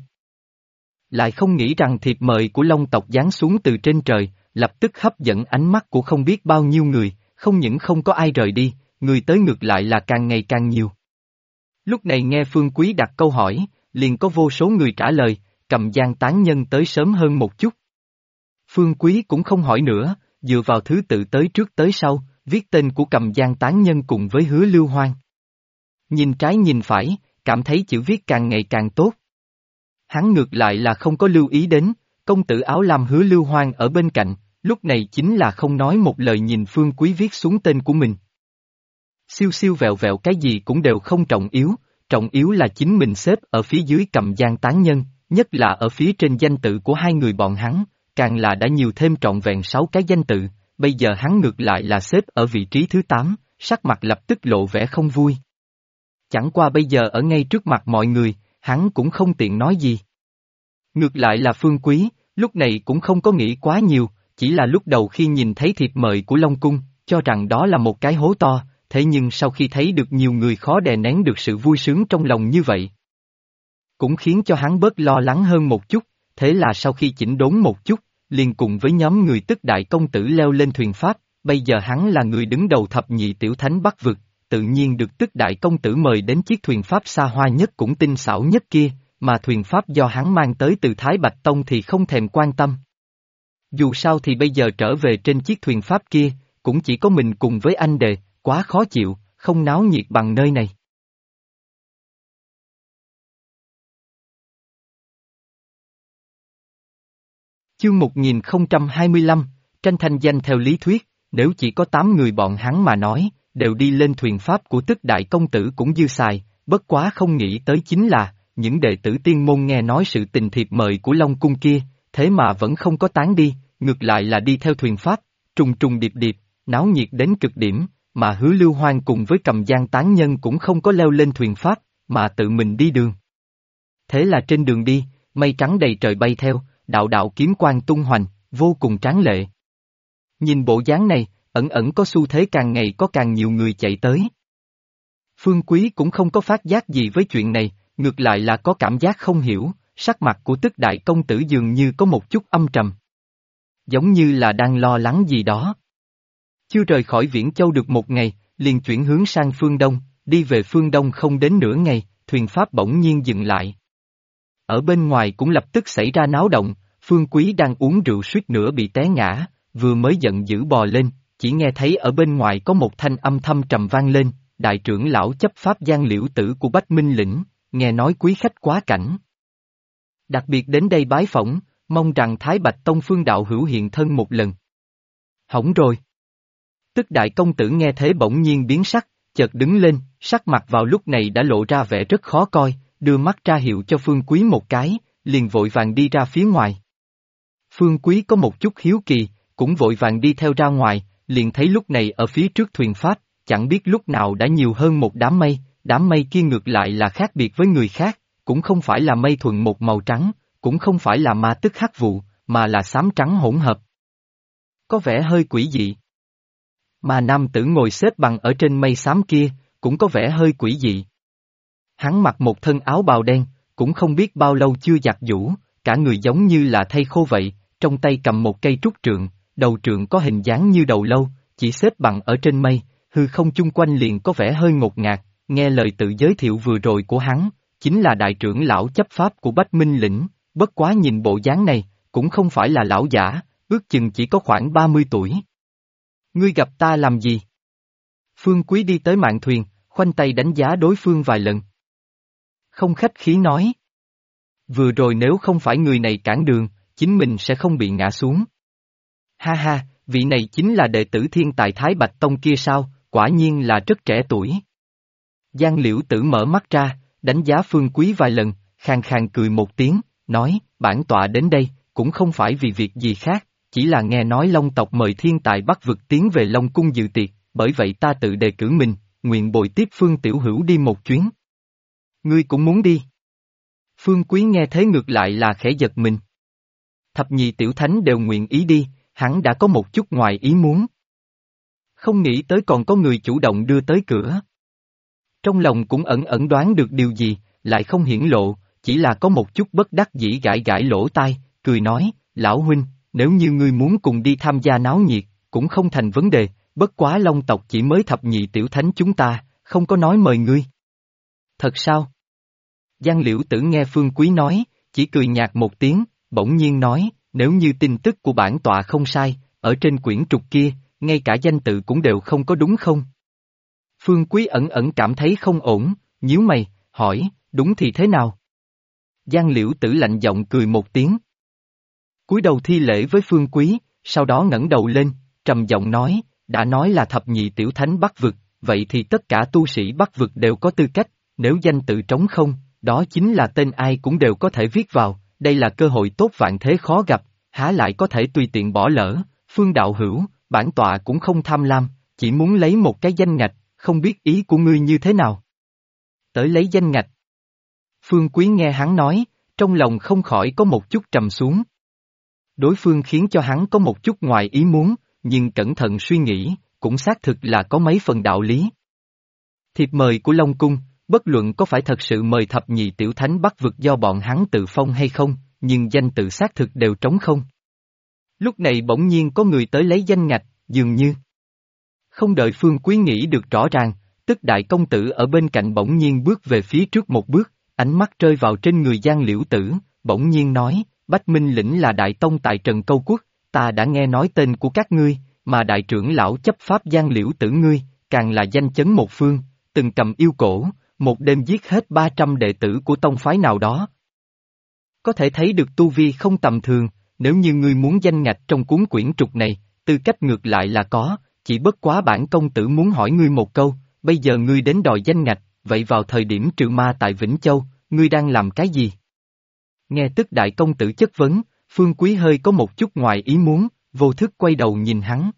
Lại không nghĩ rằng thiệp mời của Long tộc giáng xuống từ trên trời, lập tức hấp dẫn ánh mắt của không biết bao nhiêu người, không những không có ai rời đi, người tới ngược lại là càng ngày càng nhiều. Lúc này nghe Phương Quý đặt câu hỏi, liền có vô số người trả lời, Cầm Giang tán nhân tới sớm hơn một chút. Phương Quý cũng không hỏi nữa, dựa vào thứ tự tới trước tới sau, viết tên của Cầm Giang tán nhân cùng với Hứa Lưu Hoang. Nhìn trái nhìn phải, cảm thấy chữ viết càng ngày càng tốt. Hắn ngược lại là không có lưu ý đến, công tử áo lam Hứa Lưu Hoang ở bên cạnh, lúc này chính là không nói một lời nhìn Phương Quý viết xuống tên của mình. Siêu siêu vẹo vẹo cái gì cũng đều không trọng yếu là chính mình xếp ở phía dưới Cầm Giang tán nhân, nhất là ở phía trên danh tự của hai người bọn hắn, càng là đã nhiều thêm trọn vẹn 6 cái danh tự, bây giờ hắn ngược lại là xếp ở vị trí thứ 8, sắc mặt lập tức lộ vẻ không vui. Chẳng qua bây giờ ở ngay trước mặt mọi người, hắn cũng không tiện nói gì. Ngược lại là Phương Quý, lúc này cũng không có nghĩ quá nhiều, chỉ là lúc đầu khi nhìn thấy thiệp mời của Long Cung, cho rằng đó là một cái hố to, thế nhưng sau khi thấy được nhiều người khó đè nén được sự vui sướng trong lòng như vậy, cũng khiến cho hắn bớt lo lắng hơn một chút, thế là sau khi chỉnh đốn một chút, liền cùng với nhóm người tức đại công tử leo lên thuyền pháp, bây giờ hắn là người đứng đầu thập nhị tiểu thánh Bắc vực, tự nhiên được tức đại công tử mời đến chiếc thuyền pháp xa hoa nhất cũng tinh xảo nhất kia, mà thuyền pháp do hắn mang tới từ Thái Bạch Tông thì không thèm quan tâm. Dù sao thì bây giờ trở về trên chiếc thuyền pháp kia, cũng chỉ có mình cùng với anh đề, quá khó chịu, không náo nhiệt bằng nơi này. Chương 1025, tranh thanh danh theo lý thuyết, nếu chỉ có 8 người bọn hắn mà nói, đều đi lên thuyền pháp của tức đại công tử cũng dư xài, bất quá không nghĩ tới chính là, những đệ tử tiên môn nghe nói sự tình thiệp mời của Long Cung kia, thế mà vẫn không có tán đi, ngược lại là đi theo thuyền pháp, trùng trùng điệp điệp, náo nhiệt đến cực điểm, mà Hứa Lưu Hoang cùng với Cầm Giang tán nhân cũng không có leo lên thuyền pháp, mà tự mình đi đường. Thế là trên đường đi, mây trắng đầy trời bay theo, đạo đạo kiếm quang tung hoành, vô cùng tráng lệ. Nhìn bộ dáng này, ẩn ẩn có xu thế càng ngày có càng nhiều người chạy tới. Phương Quý cũng không có phát giác gì với chuyện này, ngược lại là có cảm giác không hiểu, sắc mặt của tức đại công tử dường như có một chút âm trầm. Giống như là đang lo lắng gì đó. Chưa rời khỏi Viễn Châu được một ngày, liền chuyển hướng sang phương Đông, đi về phương Đông không đến nửa ngày, thuyền pháp bỗng nhiên dừng lại. Ở bên ngoài cũng lập tức xảy ra náo động, Phương Quý đang uống rượu suýt nữa bị té ngã, vừa mới giận dữ bò lên, chỉ nghe thấy ở bên ngoài có một thanh âm thâm trầm vang lên, đại trưởng lão chấp pháp Giang Liễu Tử của Bách Minh Lĩnh, nghe nói quý khách quá cảnh. Đặc biệt đến đây bái phỏng, mong rằng Thái Bạch Tông Phương đạo hữu hiện thân một lần. Hỏng rồi. Tức đại công tử nghe thế bỗng nhiên biến sắc, chợt đứng lên, sắc mặt vào lúc này đã lộ ra vẻ rất khó coi, đưa mắt ra hiệu cho Phương Quý một cái, liền vội vàng đi ra phía ngoài. Phương Quý có một chút hiếu kỳ, cũng vội vàng đi theo ra ngoài, liền thấy lúc này ở phía trước thuyền Pháp, chẳng biết lúc nào đã nhiều hơn một đám mây kia ngược lại là khác biệt với người khác, cũng không phải là mây thuần một màu trắng, cũng không phải là ma tức hắc vụ, mà là xám trắng hỗn hợp. Có vẻ hơi quỷ dị. Mà nam tử ngồi xếp bằng ở trên mây xám kia, cũng có vẻ hơi quỷ dị. Hắn mặc một thân áo bào đen, cũng không biết bao lâu chưa giặt giũ, cả người giống như là thây khô vậy, trong tay cầm một cây trúc trượng, đầu trượng có hình dáng như đầu lâu, chỉ xếp bằng ở trên mây, hư không chung quanh liền có vẻ hơi ngột ngạt, nghe lời tự giới thiệu vừa rồi của hắn, chính là đại trưởng lão chấp pháp của Bách Minh Lĩnh, bất quá nhìn bộ dáng này, cũng không phải là lão giả, ước chừng chỉ có khoảng 30 tuổi. Ngươi gặp ta làm gì? Phương Quý đi tới mạn thuyền, khoanh tay đánh giá đối phương vài lần. Không khách khí nói. Vừa rồi nếu không phải người này cản đường, chính mình sẽ không bị ngã xuống. Ha ha, vị này chính là đệ tử thiên tài Thái Bạch Tông kia sao, quả nhiên là rất trẻ tuổi. Giang Liễu Tử mở mắt ra, đánh giá Phương Quý vài lần, khàn khàn cười một tiếng, nói, bản tọa đến đây, cũng không phải vì việc gì khác, chỉ là nghe nói Long tộc mời thiên tài Bắc vực tiến về Long cung dự tiệc, bởi vậy ta tự đề cử mình, nguyện bồi tiếp Phương Tiểu Hữu đi một chuyến. Ngươi cũng muốn đi. Phương Quý nghe thế ngược lại là khẽ giật mình. Thập nhị tiểu thánh đều nguyện ý đi, hắn đã có một chút ngoài ý muốn. Không nghĩ tới còn có người chủ động đưa tới cửa. Trong lòng cũng ẩn ẩn đoán được điều gì, lại không hiển lộ, chỉ là có một chút bất đắc dĩ gãi gãi lỗ tai, cười nói, lão huynh, nếu như ngươi muốn cùng đi tham gia náo nhiệt, cũng không thành vấn đề, bất quá Long tộc chỉ mới thập nhị tiểu thánh chúng ta, không có nói mời ngươi. Thật sao? Giang Liễu Tử nghe Phương Quý nói, chỉ cười nhạt một tiếng, bỗng nhiên nói, nếu như tin tức của bản tọa không sai, ở trên quyển trục kia, ngay cả danh tự cũng đều không có đúng không? Phương Quý ẩn ẩn cảm thấy không ổn, nhíu mày, hỏi, đúng thì thế nào? Giang Liễu Tử lạnh giọng cười một tiếng. Cúi đầu thi lễ với Phương Quý, sau đó ngẩng đầu lên, trầm giọng nói, đã nói là thập nhị tiểu thánh Bắc vực, vậy thì tất cả tu sĩ Bắc vực đều có tư cách, nếu danh tự trống không, đó chính là tên ai cũng đều có thể viết vào, đây là cơ hội tốt vạn thế khó gặp, há lại có thể tùy tiện bỏ lỡ, Phương đạo hữu, bản tọa cũng không tham lam, chỉ muốn lấy một cái danh ngạch, không biết ý của ngươi như thế nào. Tới lấy danh ngạch. Phương Quý nghe hắn nói, trong lòng không khỏi có một chút trầm xuống. Đối phương khiến cho hắn có một chút ngoài ý muốn, nhưng cẩn thận suy nghĩ, cũng xác thực là có mấy phần đạo lý. Thiệp mời của Long Cung, bất luận có phải thật sự mời thập nhị tiểu thánh Bắc vực do bọn hắn tự phong hay không, nhưng danh tự xác thực đều trống không. Lúc này bỗng nhiên có người tới lấy danh ngạch, dường như. Không đợi Phương Quý nghĩ được rõ ràng, tức đại công tử ở bên cạnh bỗng nhiên bước về phía trước một bước, ánh mắt rơi vào trên người Giang Liễu Tử, bỗng nhiên nói, Bách Minh Lĩnh là đại tông tại Trần Câu Quốc, ta đã nghe nói tên của các ngươi, mà đại trưởng lão chấp pháp Giang Liễu Tử ngươi, càng là danh chấn một phương, từng cầm yêu cổ, một đêm giết hết 300 đệ tử của tông phái nào đó. Có thể thấy được tu vi không tầm thường, nếu như ngươi muốn danh ngạch trong cuốn quyển trục này, tư cách ngược lại là có, chỉ bất quá bản công tử muốn hỏi ngươi một câu, bây giờ ngươi đến đòi danh ngạch, vậy vào thời điểm trừ ma tại Vĩnh Châu, ngươi đang làm cái gì? Nghe tức đại công tử chất vấn, Phương Quý hơi có một chút ngoài ý muốn, vô thức quay đầu nhìn hắn.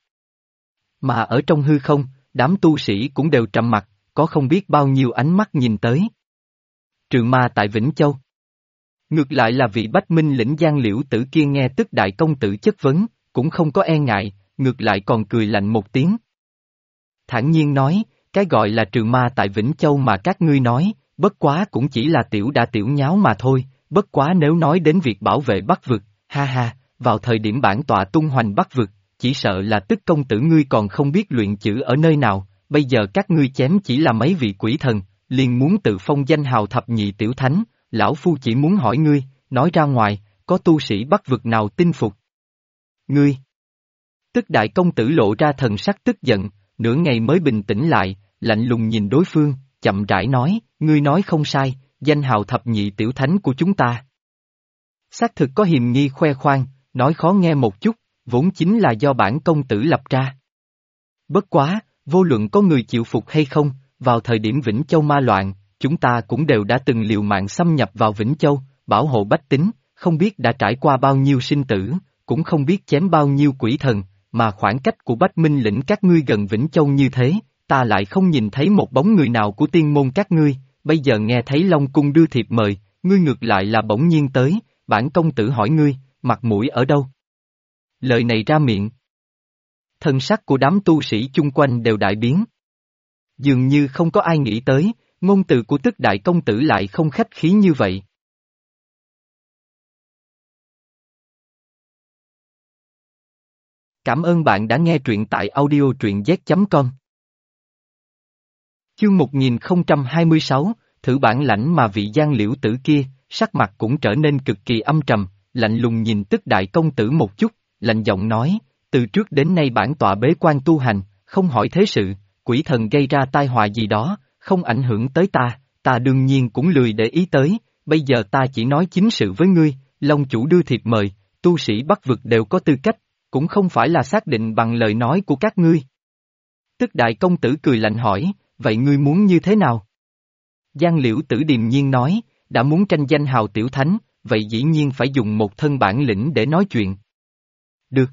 Mà ở trong hư không, đám tu sĩ cũng đều trầm mặc, có không biết bao nhiêu ánh mắt nhìn tới. Trừ ma tại Vĩnh Châu. Ngược lại là vị Bách Minh Lĩnh Giang Liễu Tử kia nghe tức đại công tử chất vấn, cũng không có e ngại, ngược lại còn cười lạnh một tiếng. Thản nhiên nói, cái gọi là trừ ma tại Vĩnh Châu mà các ngươi nói, bất quá cũng chỉ là tiểu nháo mà thôi, bất quá nếu nói đến việc bảo vệ Bắc vực, ha ha, vào thời điểm bản tọa tung hoành Bắc vực, chỉ sợ là tức công tử ngươi còn không biết luyện chữ ở nơi nào, bây giờ các ngươi chém chỉ là mấy vị quỷ thần, liền muốn tự phong danh hào thập nhị tiểu thánh, lão phu chỉ muốn hỏi ngươi, nói ra ngoài, có tu sĩ Bắc vực nào tin phục? Ngươi! Tức đại công tử lộ ra thần sắc tức giận, nửa ngày mới bình tĩnh lại, lạnh lùng nhìn đối phương, chậm rãi nói, ngươi nói không sai, danh hào thập nhị tiểu thánh của chúng ta. Xác thực có hiềm nghi khoe khoang, nói khó nghe một chút, vốn chính là do bản công tử lập ra. Bất quá, vô luận có người chịu phục hay không, vào thời điểm Vĩnh Châu ma loạn, chúng ta cũng đều đã từng liều mạng xâm nhập vào Vĩnh Châu, bảo hộ bách tính, không biết đã trải qua bao nhiêu sinh tử, cũng không biết chém bao nhiêu quỷ thần, mà khoảng cách của Bách Minh lĩnh các ngươi gần Vĩnh Châu như thế, ta lại không nhìn thấy một bóng người nào của tiên môn các ngươi, bây giờ nghe thấy Long Cung đưa thiệp mời, ngươi ngược lại là bỗng nhiên tới, bản công tử hỏi ngươi, mặt mũi ở đâu? Lời này ra miệng. Thân sắc của đám tu sĩ chung quanh đều đại biến. Dường như không có ai nghĩ tới, ngôn từ của Tức Đại công tử lại không khách khí như vậy. Cảm ơn bạn đã nghe truyện tại audio truyện z.com. Chương 1026, thử bản lãnh mà vị Giang Liễu tử kia, sắc mặt cũng trở nên cực kỳ âm trầm, lạnh lùng nhìn Tức Đại công tử một chút, lạnh giọng nói, từ trước đến nay bản tọa bế quan tu hành, không hỏi thế sự, quỷ thần gây ra tai họa gì đó, không ảnh hưởng tới ta đương nhiên cũng lười để ý tới, bây giờ ta chỉ nói chính sự với ngươi, Long chủ đưa thiệp mời, tu sĩ Bắc vực đều có tư cách, cũng không phải là xác định bằng lời nói của các ngươi. Tức Đại công tử cười lạnh hỏi, vậy ngươi muốn như thế nào? Giang Liễu tử điềm nhiên nói, đã muốn tranh danh hào tiểu thánh, vậy dĩ nhiên phải dùng một thân bản lĩnh để nói chuyện. Được.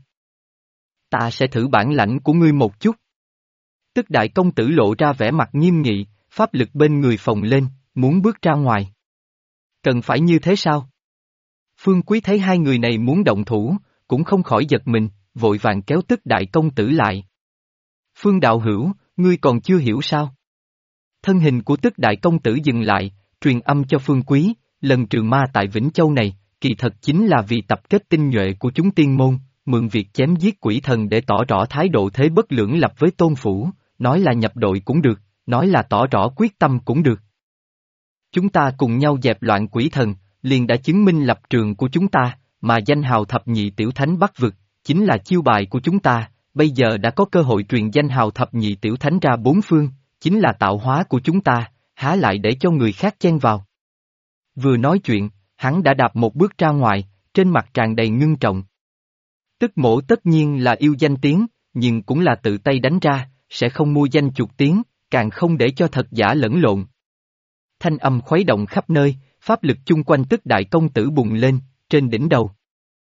Ta sẽ thử bản lãnh của ngươi một chút. Tức Đại công tử lộ ra vẻ mặt nghiêm nghị, pháp lực bên người phồng lên, muốn bước ra ngoài. Cần phải như thế sao? Phương Quý thấy hai người này muốn động thủ, cũng không khỏi giật mình, vội vàng kéo Tức Đại công tử lại. Phương đạo hữu, ngươi còn chưa hiểu sao? Thân hình của Tức Đại công tử dừng lại, truyền âm cho Phương Quý, lần trừ ma tại Vĩnh Châu này, kỳ thật chính là vì tập kết tinh nhuệ của chúng tiên môn, mượn việc chém giết quỷ thần để tỏ rõ thái độ thế bất lưỡng lập với Tôn Phủ, nói là nhập đội cũng được, nói là tỏ rõ quyết tâm cũng được. Chúng ta cùng nhau dẹp loạn quỷ thần, liền đã chứng minh lập trường của chúng ta, mà danh hào thập nhị tiểu thánh Bắc vực, chính là chiêu bài của chúng ta, bây giờ đã có cơ hội truyền danh hào thập nhị tiểu thánh ra bốn phương, chính là tạo hóa của chúng ta, há lại để cho người khác chen vào. Vừa nói chuyện, hắn đã đạp một bước ra ngoài, trên mặt tràn đầy ngưng trọng. Tức Mỗ tất nhiên là yêu danh tiếng, nhưng cũng là tự tay đánh ra, sẽ không mua danh chuột tiếng, càng không để cho thật giả lẫn lộn. Thanh âm khuấy động khắp nơi, pháp lực chung quanh Tức Đại công tử bùng lên, trên đỉnh đầu.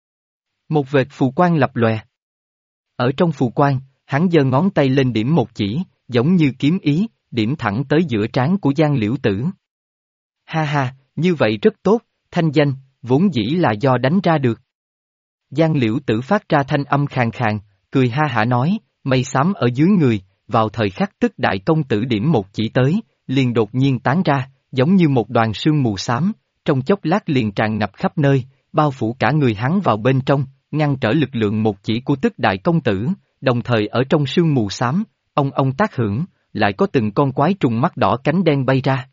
Một vệt phù quang lập lòe. Ở trong phù quang, hắn giơ ngón tay lên điểm một chỉ, giống như kiếm ý, điểm thẳng tới giữa trán của Giang Liễu tử. Ha ha, như vậy rất tốt, thanh danh, vốn dĩ là do đánh ra được. Giang Liễu tử phát ra thanh âm khàn khàn, cười ha hả nói, mây xám ở dưới người, vào thời khắc Tức Đại công tử điểm một chỉ tới, liền đột nhiên tán ra, giống như một đoàn sương mù xám, trong chốc lát liền tràn ngập khắp nơi, bao phủ cả người hắn vào bên trong, ngăn trở lực lượng một chỉ của Tức Đại công tử, đồng thời ở trong sương mù xám, ông tác hưởng, lại có từng con quái trùng mắt đỏ cánh đen bay ra.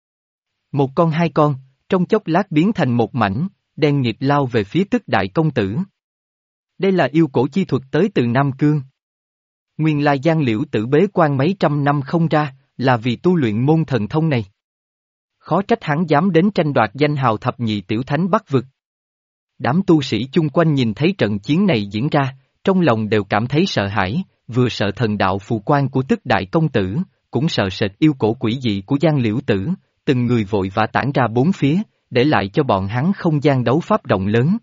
Một con hai con, trong chốc lát biến thành một mảnh, đen nghịt lao về phía Tức Đại công tử. Đây là yêu cổ chi thuật tới từ Nam Cương. Nguyên lai Giang Liễu tử bế quan mấy trăm năm không ra, là vì tu luyện môn thần thông này. Khó trách hắn dám đến tranh đoạt danh hào thập nhị tiểu thánh Bắc vực. Đám tu sĩ chung quanh nhìn thấy trận chiến này diễn ra, trong lòng đều cảm thấy sợ hãi, vừa sợ thần đạo phù quan của Tức Đại công tử, cũng sợ sệt yêu cổ quỷ dị của Giang Liễu tử, từng người vội vã tản ra bốn phía, để lại cho bọn hắn không gian đấu pháp rộng lớn.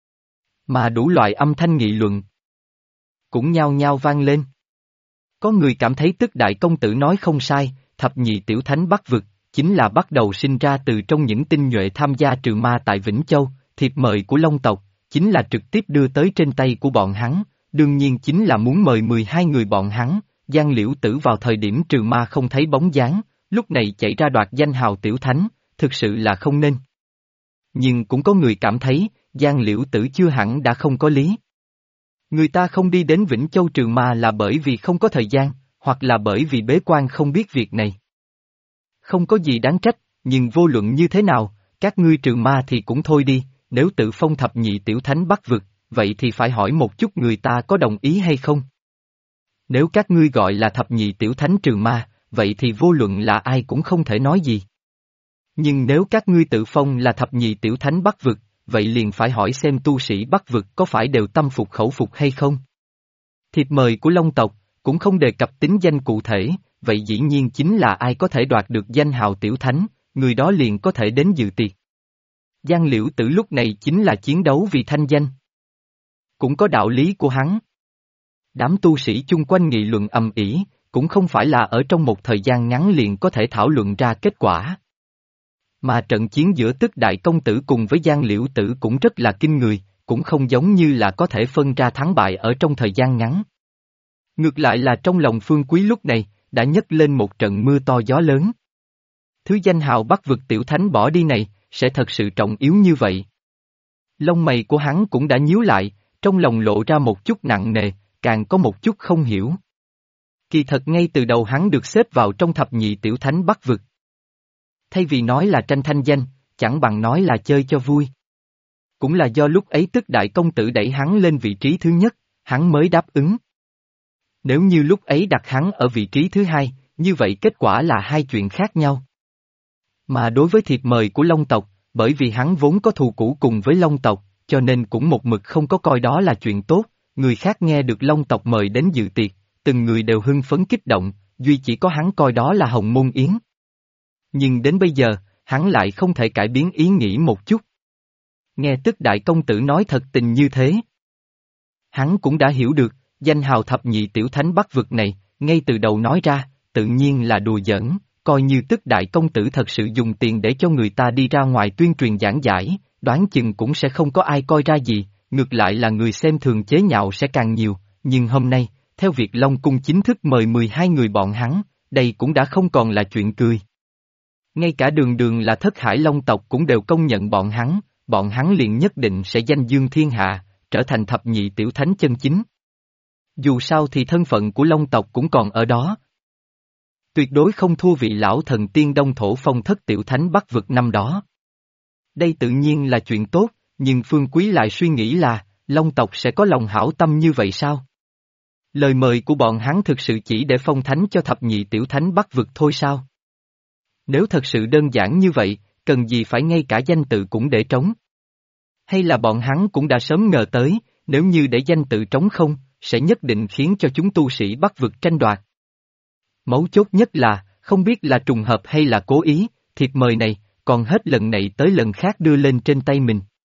Mà đủ loại âm thanh nghị luận cũng nhao nhao vang lên. Có người cảm thấy Tức Đại công tử nói không sai, thập nhị tiểu thánh Bắc vực, chính là bắt đầu sinh ra từ trong những tinh nhuệ tham gia trừ ma tại Vĩnh Châu, thiệp mời của Long tộc, chính là trực tiếp đưa tới trên tay của bọn hắn, đương nhiên chính là muốn mời 12 người bọn hắn, Giang Liễu tử vào thời điểm trừ ma không thấy bóng dáng, lúc này chạy ra đoạt danh hào tiểu thánh, thực sự là không nên. Nhưng cũng có người cảm thấy, Giang Liễu tử chưa hẳn đã không có lý. Người ta không đi đến Vĩnh Châu trừ ma là bởi vì không có thời gian, hoặc là bởi vì bế quan không biết việc này. Không có gì đáng trách, nhưng vô luận như thế nào, các ngươi trừ ma thì cũng thôi đi, nếu tự phong thập nhị tiểu thánh Bắc vực, vậy thì phải hỏi một chút người ta có đồng ý hay không. Nếu các ngươi gọi là thập nhị tiểu thánh trừ ma, vậy thì vô luận là ai cũng không thể nói gì. Nhưng nếu các ngươi tự phong là thập nhị tiểu thánh Bắc vực, vậy liền phải hỏi xem tu sĩ Bắc vực có phải đều tâm phục khẩu phục hay không. Thiệp mời của Long tộc, cũng không đề cập tính danh cụ thể, vậy dĩ nhiên chính là ai có thể đoạt được danh hào tiểu thánh, người đó liền có thể đến dự tiệc. Giang Liễu tử lúc này chính là chiến đấu vì thanh danh. cũng có đạo lý của hắn. Đám tu sĩ chung quanh nghị luận ầm ĩ, cũng không phải là ở trong một thời gian ngắn liền có thể thảo luận ra kết quả. Mà trận chiến giữa Tức Đại Công Tử cùng với Giang Liễu Tử cũng rất là kinh người, cũng không giống như là có thể phân ra thắng bại ở trong thời gian ngắn. Ngược lại là trong lòng Phương Quý lúc này, đã nhấc lên một trận mưa to gió lớn. Thứ danh hào Bắc vực tiểu thánh bỏ đi này, sẽ thật sự trọng yếu như vậy. Lông mày của hắn cũng đã nhíu lại, trong lòng lộ ra một chút nặng nề, càng có một chút không hiểu. Kỳ thật ngay từ đầu hắn được xếp vào trong thập nhị tiểu thánh Bắc vực. Thay vì nói là tranh thanh danh, chẳng bằng nói là chơi cho vui. Cũng là do lúc ấy Tức Đại Công Tử đẩy hắn lên vị trí thứ nhất, hắn mới đáp ứng. Nếu như lúc ấy đặt hắn ở vị trí thứ hai, như vậy kết quả là hai chuyện khác nhau. Mà đối với thiệp mời của Long tộc, bởi vì hắn vốn có thù cũ cùng với Long tộc, cho nên cũng một mực không có coi đó là chuyện tốt, người khác nghe được Long tộc mời đến dự tiệc, từng người đều hưng phấn kích động, duy chỉ có hắn coi đó là hồng môn yến. Nhưng đến bây giờ, hắn lại không thể cải biến ý nghĩ một chút. Nghe Tức Đại Công Tử nói thật tình như thế. Hắn cũng đã hiểu được, danh hào thập nhị tiểu thánh Bắc vực này, ngay từ đầu nói ra, tự nhiên là đùa giỡn, coi như Tức Đại Công Tử thật sự dùng tiền để cho người ta đi ra ngoài tuyên truyền giảng giải, đoán chừng cũng sẽ không có ai coi ra gì, ngược lại là người xem thường chế nhạo sẽ càng nhiều, nhưng hôm nay, theo việc Long Cung chính thức mời 12 người bọn hắn, đây cũng đã không còn là chuyện cười. Ngay cả đường đường là Thất Hải Long tộc cũng đều công nhận bọn hắn liền nhất định sẽ danh dương thiên hạ, trở thành thập nhị tiểu thánh chân chính. Dù sao thì thân phận của Long tộc cũng còn ở đó. Tuyệt đối không thua vị lão thần tiên Đông Thổ Phong Thất tiểu thánh Bắc vực năm đó. Đây tự nhiên là chuyện tốt, nhưng Phương Quý lại suy nghĩ là, Long tộc sẽ có lòng hảo tâm như vậy sao? Lời mời của bọn hắn thực sự chỉ để phong thánh cho thập nhị tiểu thánh Bắc vực thôi sao? Nếu thật sự đơn giản như vậy, cần gì phải ngay cả danh tự cũng để trống? Hay là bọn hắn cũng đã sớm ngờ tới, nếu như để danh tự trống không, sẽ nhất định khiến cho chúng tu sĩ Bắc vực tranh đoạt. Mấu chốt nhất là, không biết là trùng hợp hay là cố ý, thiệp mời này, còn hết lần này tới lần khác đưa lên trên tay mình.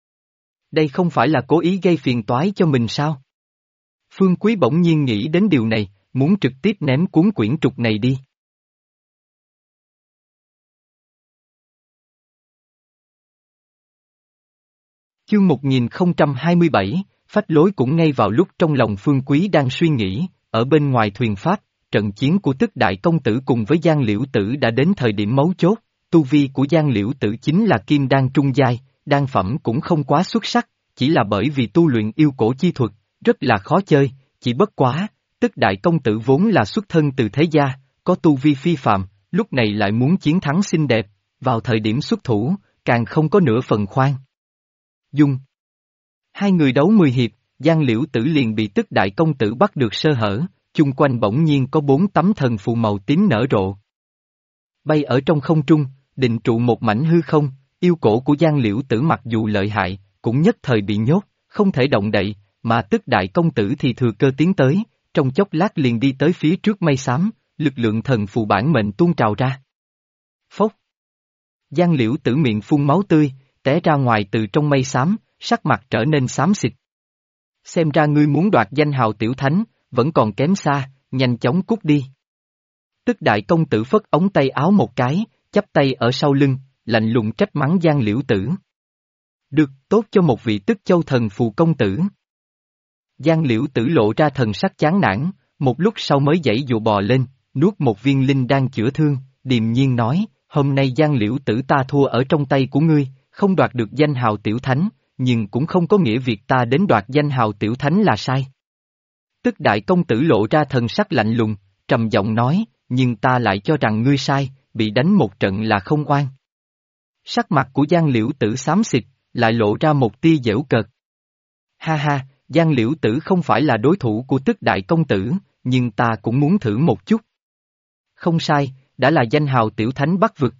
Đây không phải là cố ý gây phiền toái cho mình sao? Phương Quý bỗng nhiên nghĩ đến điều này, muốn trực tiếp ném cuốn quyển trục này đi. Chương 1027, phách lối cũng ngay vào lúc trong lòng Phương Quý đang suy nghĩ, ở bên ngoài thuyền Pháp, trận chiến của Tức Đại Công Tử cùng với Giang Liễu Tử đã đến thời điểm mấu chốt, tu vi của Giang Liễu Tử chính là kim đan trung giai, đan phẩm cũng không quá xuất sắc, chỉ là bởi vì tu luyện yêu cổ chi thuật, rất là khó chơi, chỉ bất quá, Tức Đại Công Tử vốn là xuất thân từ thế gia, có tu vi phi phàm, lúc này lại muốn chiến thắng xinh đẹp, vào thời điểm xuất thủ, càng không có nửa phần khoan dung. Hai người đấu 10 hiệp, Giang Liễu Tử liền bị Tức Đại Công Tử bắt được sơ hở, chung quanh bỗng nhiên có 4 tấm thần phù màu tím nở rộ. Bay ở trong không trung, định trụ một mảnh hư không, yêu cổ của Giang Liễu Tử mặc dù lợi hại, cũng nhất thời bị nhốt, không thể động đậy, mà Tức Đại Công Tử thì thừa cơ tiến tới, trong chốc lát liền đi tới phía trước mây xám, lực lượng thần phù bản mệnh tuôn trào ra. Phốc! Giang Liễu Tử miệng phun máu tươi, té ra ngoài từ trong mây xám, sắc mặt trở nên xám xịt. Xem ra ngươi muốn đoạt danh hào tiểu thánh, vẫn còn kém xa, nhanh chóng cút đi. Tức Đại Công Tử phất ống tay áo một cái, chắp tay ở sau lưng, lạnh lùng trách mắng Giang Liễu Tử. Được, tốt cho một vị Tức Châu thần phù công tử. Giang Liễu Tử lộ ra thần sắc chán nản, một lúc sau mới giãy dụa bò lên, nuốt một viên linh đang chữa thương, điềm nhiên nói, hôm nay Giang Liễu Tử ta thua ở trong tay của ngươi, không đoạt được danh hào tiểu thánh, nhưng cũng không có nghĩa việc ta đến đoạt danh hào tiểu thánh là sai. Tức Đại Công Tử lộ ra thần sắc lạnh lùng, trầm giọng nói, nhưng ta lại cho rằng ngươi sai, bị đánh một trận là không oan. Sắc mặt của Giang Liễu Tử xám xịt, lại lộ ra một tia giễu cợt. Ha ha, Giang Liễu Tử không phải là đối thủ của Tức Đại Công Tử, nhưng ta cũng muốn thử một chút. Không sai, đã là danh hào tiểu thánh Bắc vực.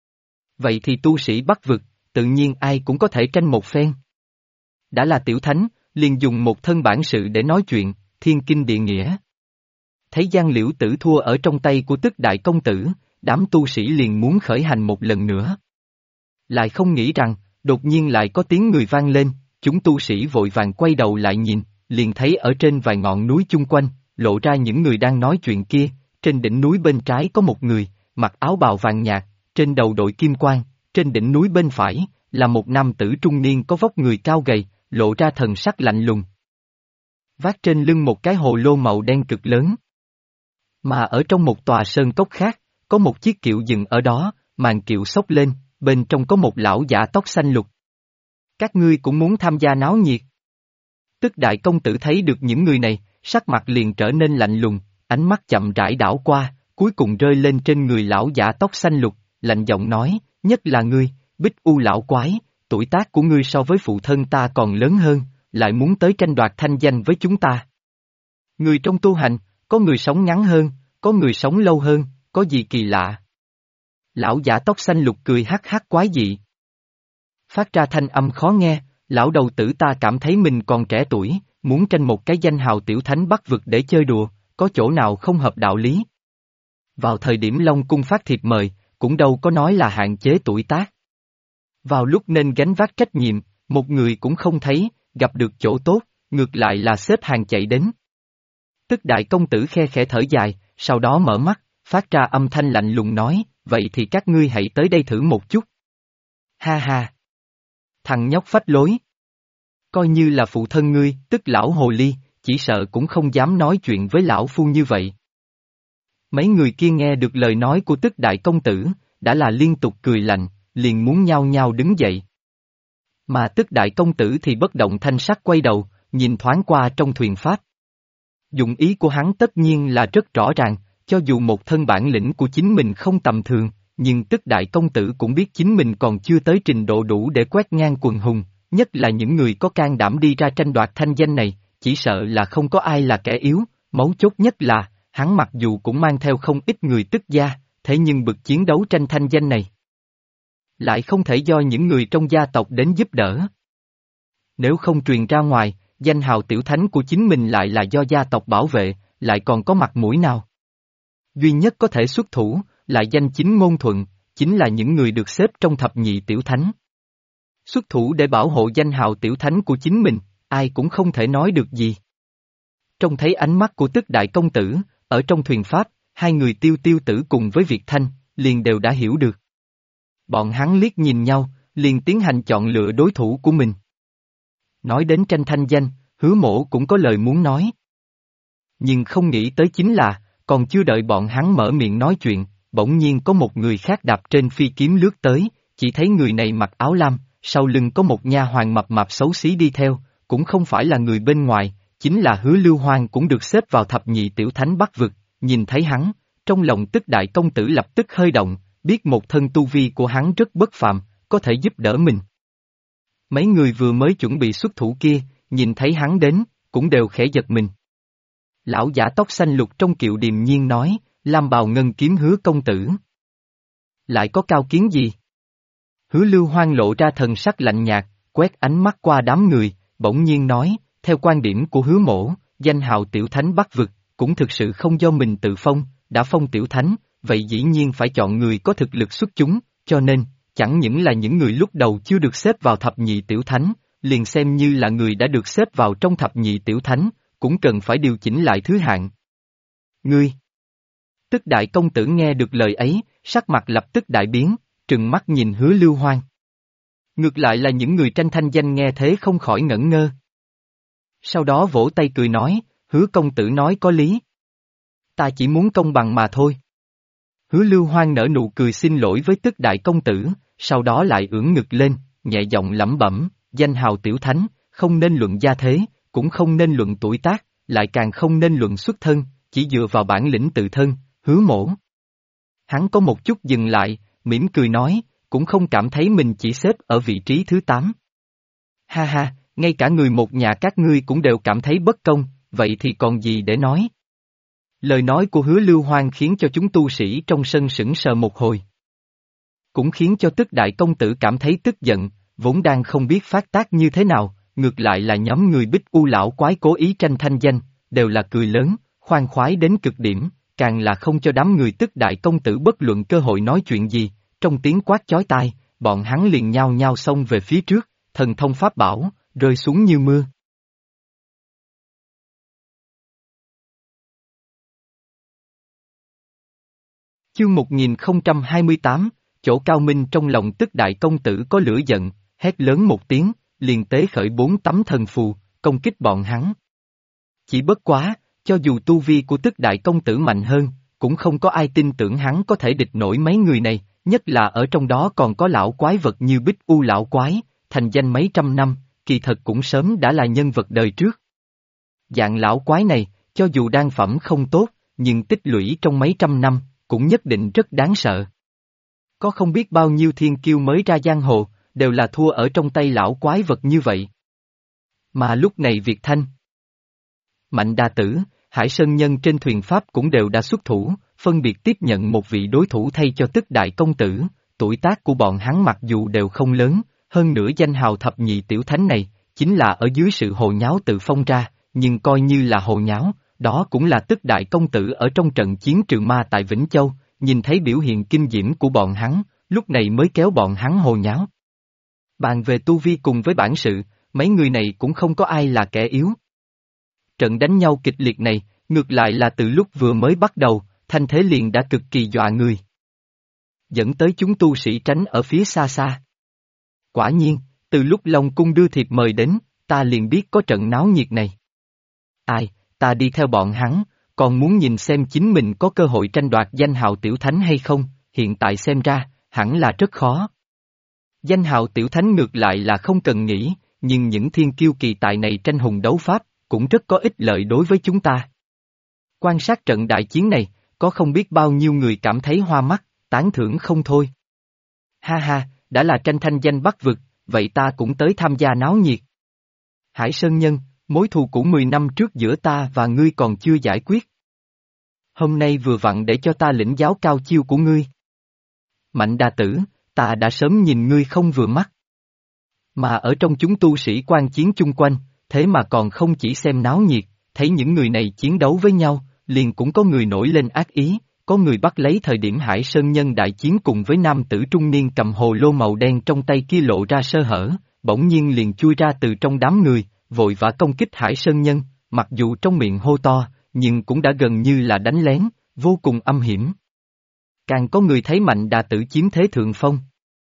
Vậy thì tu sĩ Bắc vực, tự nhiên ai cũng có thể tranh một phen. Đã là tiểu thánh, liền dùng một thân bản sự để nói chuyện, thiên kinh địa nghĩa. Thấy Giang Liễu Tử thua ở trong tay của Tức Đại Công Tử, đám tu sĩ liền muốn khởi hành một lần nữa. Lại không nghĩ rằng, đột nhiên lại có tiếng người vang lên, chúng tu sĩ vội vàng quay đầu lại nhìn, liền thấy ở trên vài ngọn núi chung quanh, lộ ra những người đang nói chuyện kia, trên đỉnh núi bên trái có một người, mặc áo bào vàng nhạt, trên đầu đội kim quan, trên đỉnh núi bên phải, là một nam tử trung niên có vóc người cao gầy, lộ ra thần sắc lạnh lùng. Vác trên lưng một cái hồ lô màu đen cực lớn. Mà ở trong một tòa sơn cốc khác, có một chiếc kiệu dừng ở đó, màn kiệu xốc lên, bên trong có một lão giả tóc xanh lục. Các ngươi cũng muốn tham gia náo nhiệt. Tức đại công tử thấy được những người này, sắc mặt liền trở nên lạnh lùng, ánh mắt chậm rãi đảo qua, cuối cùng rơi lên trên người lão giả tóc xanh lục, lạnh giọng nói, nhất là ngươi, Bích U lão quái, tuổi tác của ngươi so với phụ thân ta còn lớn hơn, lại muốn tới tranh đoạt thanh danh với chúng ta. Người trong tu hành, có người sống ngắn hơn, có người sống lâu hơn, có gì kỳ lạ? Lão giả tóc xanh lục cười hắc hắc quái dị. Phát ra thanh âm khó nghe, lão đầu tử ta cảm thấy mình còn trẻ tuổi, muốn tranh một cái danh hào tiểu thánh Bắc vực để chơi đùa, có chỗ nào không hợp đạo lý. Vào thời điểm Long Cung phát thiệp mời, cũng đâu có nói là hạn chế tuổi tác. Vào lúc nên gánh vác trách nhiệm, một người cũng không thấy, gặp được chỗ tốt, ngược lại là xếp hàng chạy đến. Tức đại công tử khe khẽ thở dài, sau đó mở mắt, phát ra âm thanh lạnh lùng nói, vậy thì các ngươi hãy tới đây thử một chút. Ha ha! Thằng nhóc phách lối! Coi như là phụ thân ngươi, tức lão hồ ly, chỉ sợ cũng không dám nói chuyện với lão phu như vậy. Mấy người kia nghe được lời nói của tức đại công tử, đã là liên tục cười lạnh, liền muốn nhao nhao đứng dậy. Mà tức đại công tử thì bất động thanh sắc quay đầu, nhìn thoáng qua trong thuyền pháp. Dụng ý của hắn tất nhiên là rất rõ ràng, cho dù một thân bản lĩnh của chính mình không tầm thường, nhưng tức đại công tử cũng biết chính mình còn chưa tới trình độ đủ để quét ngang quần hùng, nhất là những người có can đảm đi ra tranh đoạt thanh danh này, chỉ sợ là không có ai là kẻ yếu, mấu chốt nhất là, hắn mặc dù cũng mang theo không ít người tức gia, thế nhưng bực chiến đấu tranh thanh danh này lại không thể do những người trong gia tộc đến giúp đỡ. Nếu không truyền ra ngoài, danh hào tiểu thánh của chính mình lại là do gia tộc bảo vệ, lại còn có mặt mũi nào? Duy nhất có thể xuất thủ, lại danh chính ngôn thuận, chính là những người được xếp trong thập nhị tiểu thánh. Xuất thủ để bảo hộ danh hào tiểu thánh của chính mình, ai cũng không thể nói được gì. Trông thấy ánh mắt của tức đại công tử, ở trong thuyền pháp, hai người Tiêu Tiêu Tử cùng với Việt Thanh, liền đều đã hiểu được. Bọn hắn liếc nhìn nhau, liền tiến hành chọn lựa đối thủ của mình. Nói đến tranh thanh danh, Hứa Mỗ cũng có lời muốn nói. Nhưng không nghĩ tới chính là, còn chưa đợi bọn hắn mở miệng nói chuyện, bỗng nhiên có một người khác đạp trên phi kiếm lướt tới, chỉ thấy người này mặc áo lam, sau lưng có một nha hoàn mập mạp xấu xí đi theo, cũng không phải là người bên ngoài, chính là Hứa Lưu Hoang cũng được xếp vào thập nhị tiểu thánh Bắc vực, nhìn thấy hắn, trong lòng tức đại công tử lập tức hơi động, biết một thân tu vi của hắn rất bất phàm, có thể giúp đỡ mình. Mấy người vừa mới chuẩn bị xuất thủ kia, nhìn thấy hắn đến, cũng đều khẽ giật mình. Lão giả tóc xanh lục trong kiệu điềm nhiên nói, Lam bào ngân kiếm Hứa công tử. Lại có cao kiến gì? Hứa Lưu Hoang lộ ra thần sắc lạnh nhạt, quét ánh mắt qua đám người, bỗng nhiên nói, theo quan điểm của Hứa Mỗ, danh hào tiểu thánh Bắc vực, cũng thực sự không do mình tự phong, đã phong tiểu thánh, vậy dĩ nhiên phải chọn người có thực lực xuất chúng, cho nên, chẳng những là những người lúc đầu chưa được xếp vào thập nhị tiểu thánh, liền xem như là người đã được xếp vào trong thập nhị tiểu thánh, cũng cần phải điều chỉnh lại thứ hạng. Ngươi! Tức đại công tử nghe được lời ấy, sắc mặt lập tức đại biến, trừng mắt nhìn Hứa Lưu Hoang. Ngược lại là những người tranh thanh danh nghe thế không khỏi ngẩn ngơ. Sau đó vỗ tay cười nói, Hứa công tử nói có lý. Ta chỉ muốn công bằng mà thôi. Hứa Lưu Hoang nở nụ cười xin lỗi với tức đại công tử, sau đó lại ưỡn ngực lên, nhẹ giọng lẩm bẩm, danh hào tiểu thánh, không nên luận gia thế, cũng không nên luận tuổi tác, lại càng không nên luận xuất thân, chỉ dựa vào bản lĩnh tự thân, Hứa Mỗ. Hắn có một chút dừng lại, mỉm cười nói, cũng không cảm thấy mình chỉ xếp ở vị trí thứ 8. Ha ha, ngay cả người một nhà các ngươi cũng đều cảm thấy bất công, vậy thì còn gì để nói? Lời nói của Hứa Lưu Hoang khiến cho chúng tu sĩ trong sân sững sờ một hồi. Cũng khiến cho tức đại công tử cảm thấy tức giận, vốn đang không biết phát tác như thế nào, ngược lại là nhóm người Bích U lão quái cố ý tranh thanh danh, đều là cười lớn, khoan khoái đến cực điểm, càng là không cho đám người tức đại công tử bất luận cơ hội nói chuyện gì, trong tiếng quát chói tai, bọn hắn liền nhao nhao xông về phía trước, thần thông pháp bảo, rơi xuống như mưa. Chương 1028, chỗ Cao Minh trong lòng Tức Đại Công Tử có lửa giận, hét lớn một tiếng, liền tế khởi 4 tấm thần phù, công kích bọn hắn. Chỉ bất quá, cho dù tu vi của Tức Đại Công Tử mạnh hơn, cũng không có ai tin tưởng hắn có thể địch nổi mấy người này, nhất là ở trong đó còn có lão quái vật như Bích U lão quái, thành danh mấy trăm năm, kỳ thật cũng sớm đã là nhân vật đời trước. Dạng lão quái này, cho dù đan phẩm không tốt, nhưng tích lũy trong mấy trăm năm, cũng nhất định rất đáng sợ. Có không biết bao nhiêu thiên kiêu mới ra giang hồ, đều là thua ở trong tay lão quái vật như vậy. Mà lúc này Việt Thanh, Mạnh Đa Tử, Hải Sơn Nhân trên thuyền Pháp cũng đều đã xuất thủ, phân biệt tiếp nhận một vị đối thủ thay cho Tức Đại Công Tử, tuổi tác của bọn hắn mặc dù đều không lớn, hơn nữa danh hào thập nhị tiểu thánh này, chính là ở dưới sự hồ nháo tự phong ra, nhưng coi như là hồ nháo, đó cũng là Tức Đại Công Tử ở trong trận chiến trừ ma tại Vĩnh Châu, nhìn thấy biểu hiện kinh diễm của bọn hắn, lúc này mới kéo bọn hắn hồ nháo. Bàn về tu vi cùng với bản sự, mấy người này cũng không có ai là kẻ yếu. Trận đánh nhau kịch liệt này, ngược lại là từ lúc vừa mới bắt đầu, thanh thế liền đã cực kỳ dọa người. Dẫn tới chúng tu sĩ tránh ở phía xa xa. Quả nhiên, từ lúc Long Cung đưa thiệp mời đến, ta liền biết có trận náo nhiệt này. Ai, ta đi theo bọn hắn, còn muốn nhìn xem chính mình có cơ hội tranh đoạt danh hào tiểu thánh hay không, hiện tại xem ra, hẳn là rất khó. Danh hào tiểu thánh ngược lại là không cần nghĩ, nhưng những thiên kiêu kỳ tài này tranh hùng đấu pháp, cũng rất có ích lợi đối với chúng ta. Quan sát trận đại chiến này, có không biết bao nhiêu người cảm thấy hoa mắt, tán thưởng không thôi. Ha ha, đã là tranh thanh danh Bắc vực, vậy ta cũng tới tham gia náo nhiệt. Hải Sơn Nhân, mối thù cũ 10 năm trước giữa ta và ngươi còn chưa giải quyết. Hôm nay vừa vặn để cho ta lĩnh giáo cao chiêu của ngươi. Mạnh Đa Tử, ta đã sớm nhìn ngươi không vừa mắt. Mà ở trong chúng tu sĩ quan chiến chung quanh, thế mà còn không chỉ xem náo nhiệt, thấy những người này chiến đấu với nhau, liền cũng có người nổi lên ác ý, có người bắt lấy thời điểm Hải Sơn Nhân đại chiến cùng với nam tử trung niên cầm hồ lô màu đen trong tay kia lộ ra sơ hở, bỗng nhiên liền chui ra từ trong đám người, vội vã công kích Hải Sơn Nhân, mặc dù trong miệng hô to, nhưng cũng đã gần như là đánh lén, vô cùng âm hiểm. Càng có người thấy Mạnh Đa Tử chiếm thế thượng phong,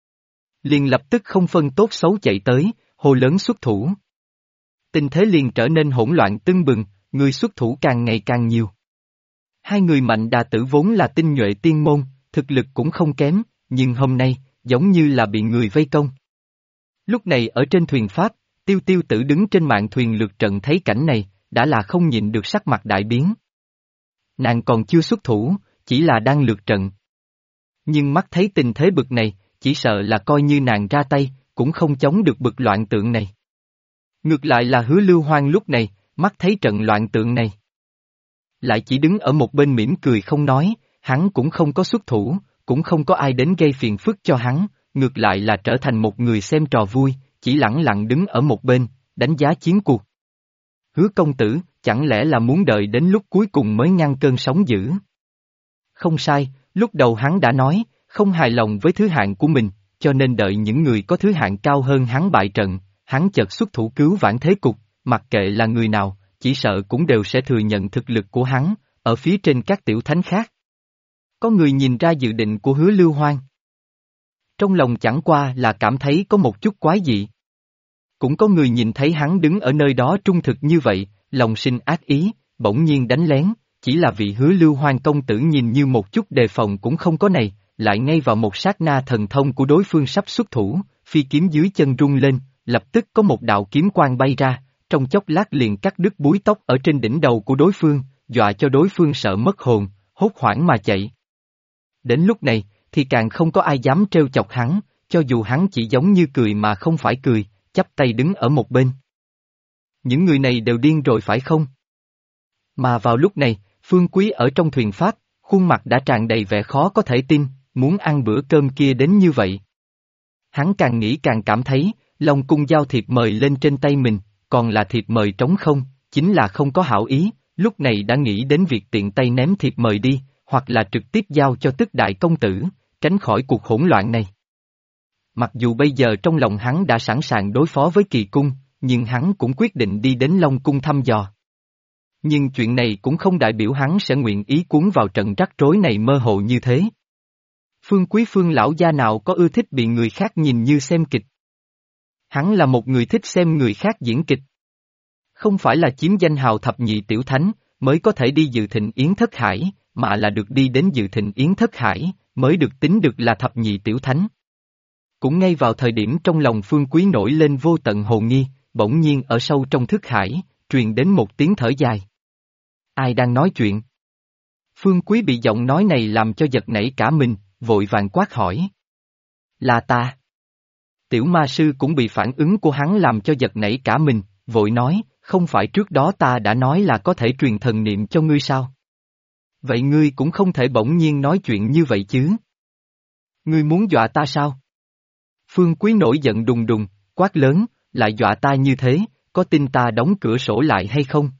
liền lập tức không phân tốt xấu chạy tới, hô lớn xuất thủ. Tình thế liền trở nên hỗn loạn tưng bừng, người xuất thủ càng ngày càng nhiều. Hai người Mạnh Đa Tử vốn là tinh nhuệ tiên môn, thực lực cũng không kém, nhưng hôm nay, giống như là bị người vây công. Lúc này ở trên thuyền Pháp, Tiêu Tiêu Tử đứng trên mạn thuyền lượt trận thấy cảnh này, đã là không nhịn được sắc mặt đại biến. Nàng còn chưa xuất thủ, chỉ là đang lượt trận. Nhưng mắt thấy tình thế bực này, chỉ sợ là coi như nàng ra tay, cũng không chống được bực loạn tượng này. Ngược lại là Hứa Lưu Hoang lúc này, mắt thấy trận loạn tượng này, lại chỉ đứng ở một bên mỉm cười không nói, hắn cũng không có xuất thủ, cũng không có ai đến gây phiền phức cho hắn, ngược lại là trở thành một người xem trò vui, chỉ lẳng lặng đứng ở một bên, đánh giá chiến cuộc. Hứa công tử, chẳng lẽ là muốn đợi đến lúc cuối cùng mới ngăn cơn sóng dữ? Không sai, lúc đầu hắn đã nói, không hài lòng với thứ hạng của mình, cho nên đợi những người có thứ hạng cao hơn hắn bại trận, hắn chợt xuất thủ cứu vãn thế cục, mặc kệ là người nào, chỉ sợ cũng đều sẽ thừa nhận thực lực của hắn, ở phía trên các tiểu thánh khác. Có người nhìn ra dự định của Hứa Lưu Hoang. Trong lòng chẳng qua là cảm thấy có một chút quái dị. Cũng có người nhìn thấy hắn đứng ở nơi đó trung thực như vậy, lòng sinh ác ý, bỗng nhiên đánh lén, chỉ là vị Hứa Lưu Hoang công tử nhìn như một chút đề phòng cũng không có này, lại ngay vào một sát na thần thông của đối phương sắp xuất thủ, phi kiếm dưới chân rung lên, lập tức có một đạo kiếm quang bay ra, trong chốc lát liền cắt đứt búi tóc ở trên đỉnh đầu của đối phương, dọa cho đối phương sợ mất hồn, hốt hoảng mà chạy. Đến lúc này, thì càng không có ai dám trêu chọc hắn, cho dù hắn chỉ giống như cười mà không phải cười, chắp tay đứng ở một bên. Những người này đều điên rồi phải không? Mà vào lúc này, Phương Quý ở trong thuyền Pháp, khuôn mặt đã tràn đầy vẻ khó có thể tin, muốn ăn bữa cơm kia đến như vậy. Hắn càng nghĩ càng cảm thấy, Long Cung giao thiệp mời lên trên tay mình, còn là thiệp mời trống không, chính là không có hảo ý, lúc này đã nghĩ đến việc tiện tay ném thiệp mời đi, hoặc là trực tiếp giao cho Tức Đại công tử, tránh khỏi cuộc hỗn loạn này. Mặc dù bây giờ trong lòng hắn đã sẵn sàng đối phó với kỳ cung, nhưng hắn cũng quyết định đi đến Long Cung thăm dò. Nhưng chuyện này cũng không đại biểu hắn sẽ nguyện ý cuốn vào trận rắc rối này mơ hồ như thế. Phương Quý Phương lão gia nào có ưa thích bị người khác nhìn như xem kịch. Hắn là một người thích xem người khác diễn kịch. Không phải là chiếm danh hào thập nhị tiểu thánh, mới có thể đi dự thịnh yến thất hải, mà là được đi đến dự thịnh yến thất hải, mới được tính được là thập nhị tiểu thánh. Cũng ngay vào thời điểm trong lòng Phương Quý nổi lên vô tận hồ nghi, bỗng nhiên ở sâu trong thức hải, truyền đến một tiếng thở dài. Ai đang nói chuyện? Phương Quý bị giọng nói này làm cho giật nảy cả mình, vội vàng quát hỏi. Là ta. Tiểu ma sư cũng bị phản ứng của hắn làm cho giật nảy cả mình, vội nói, không phải trước đó ta đã nói là có thể truyền thần niệm cho ngươi sao? Vậy ngươi cũng không thể bỗng nhiên nói chuyện như vậy chứ? Ngươi muốn dọa ta sao? Phương Quý nổi giận đùng đùng, quát lớn, lại dọa ta như thế, có tin ta đóng cửa sổ lại hay không?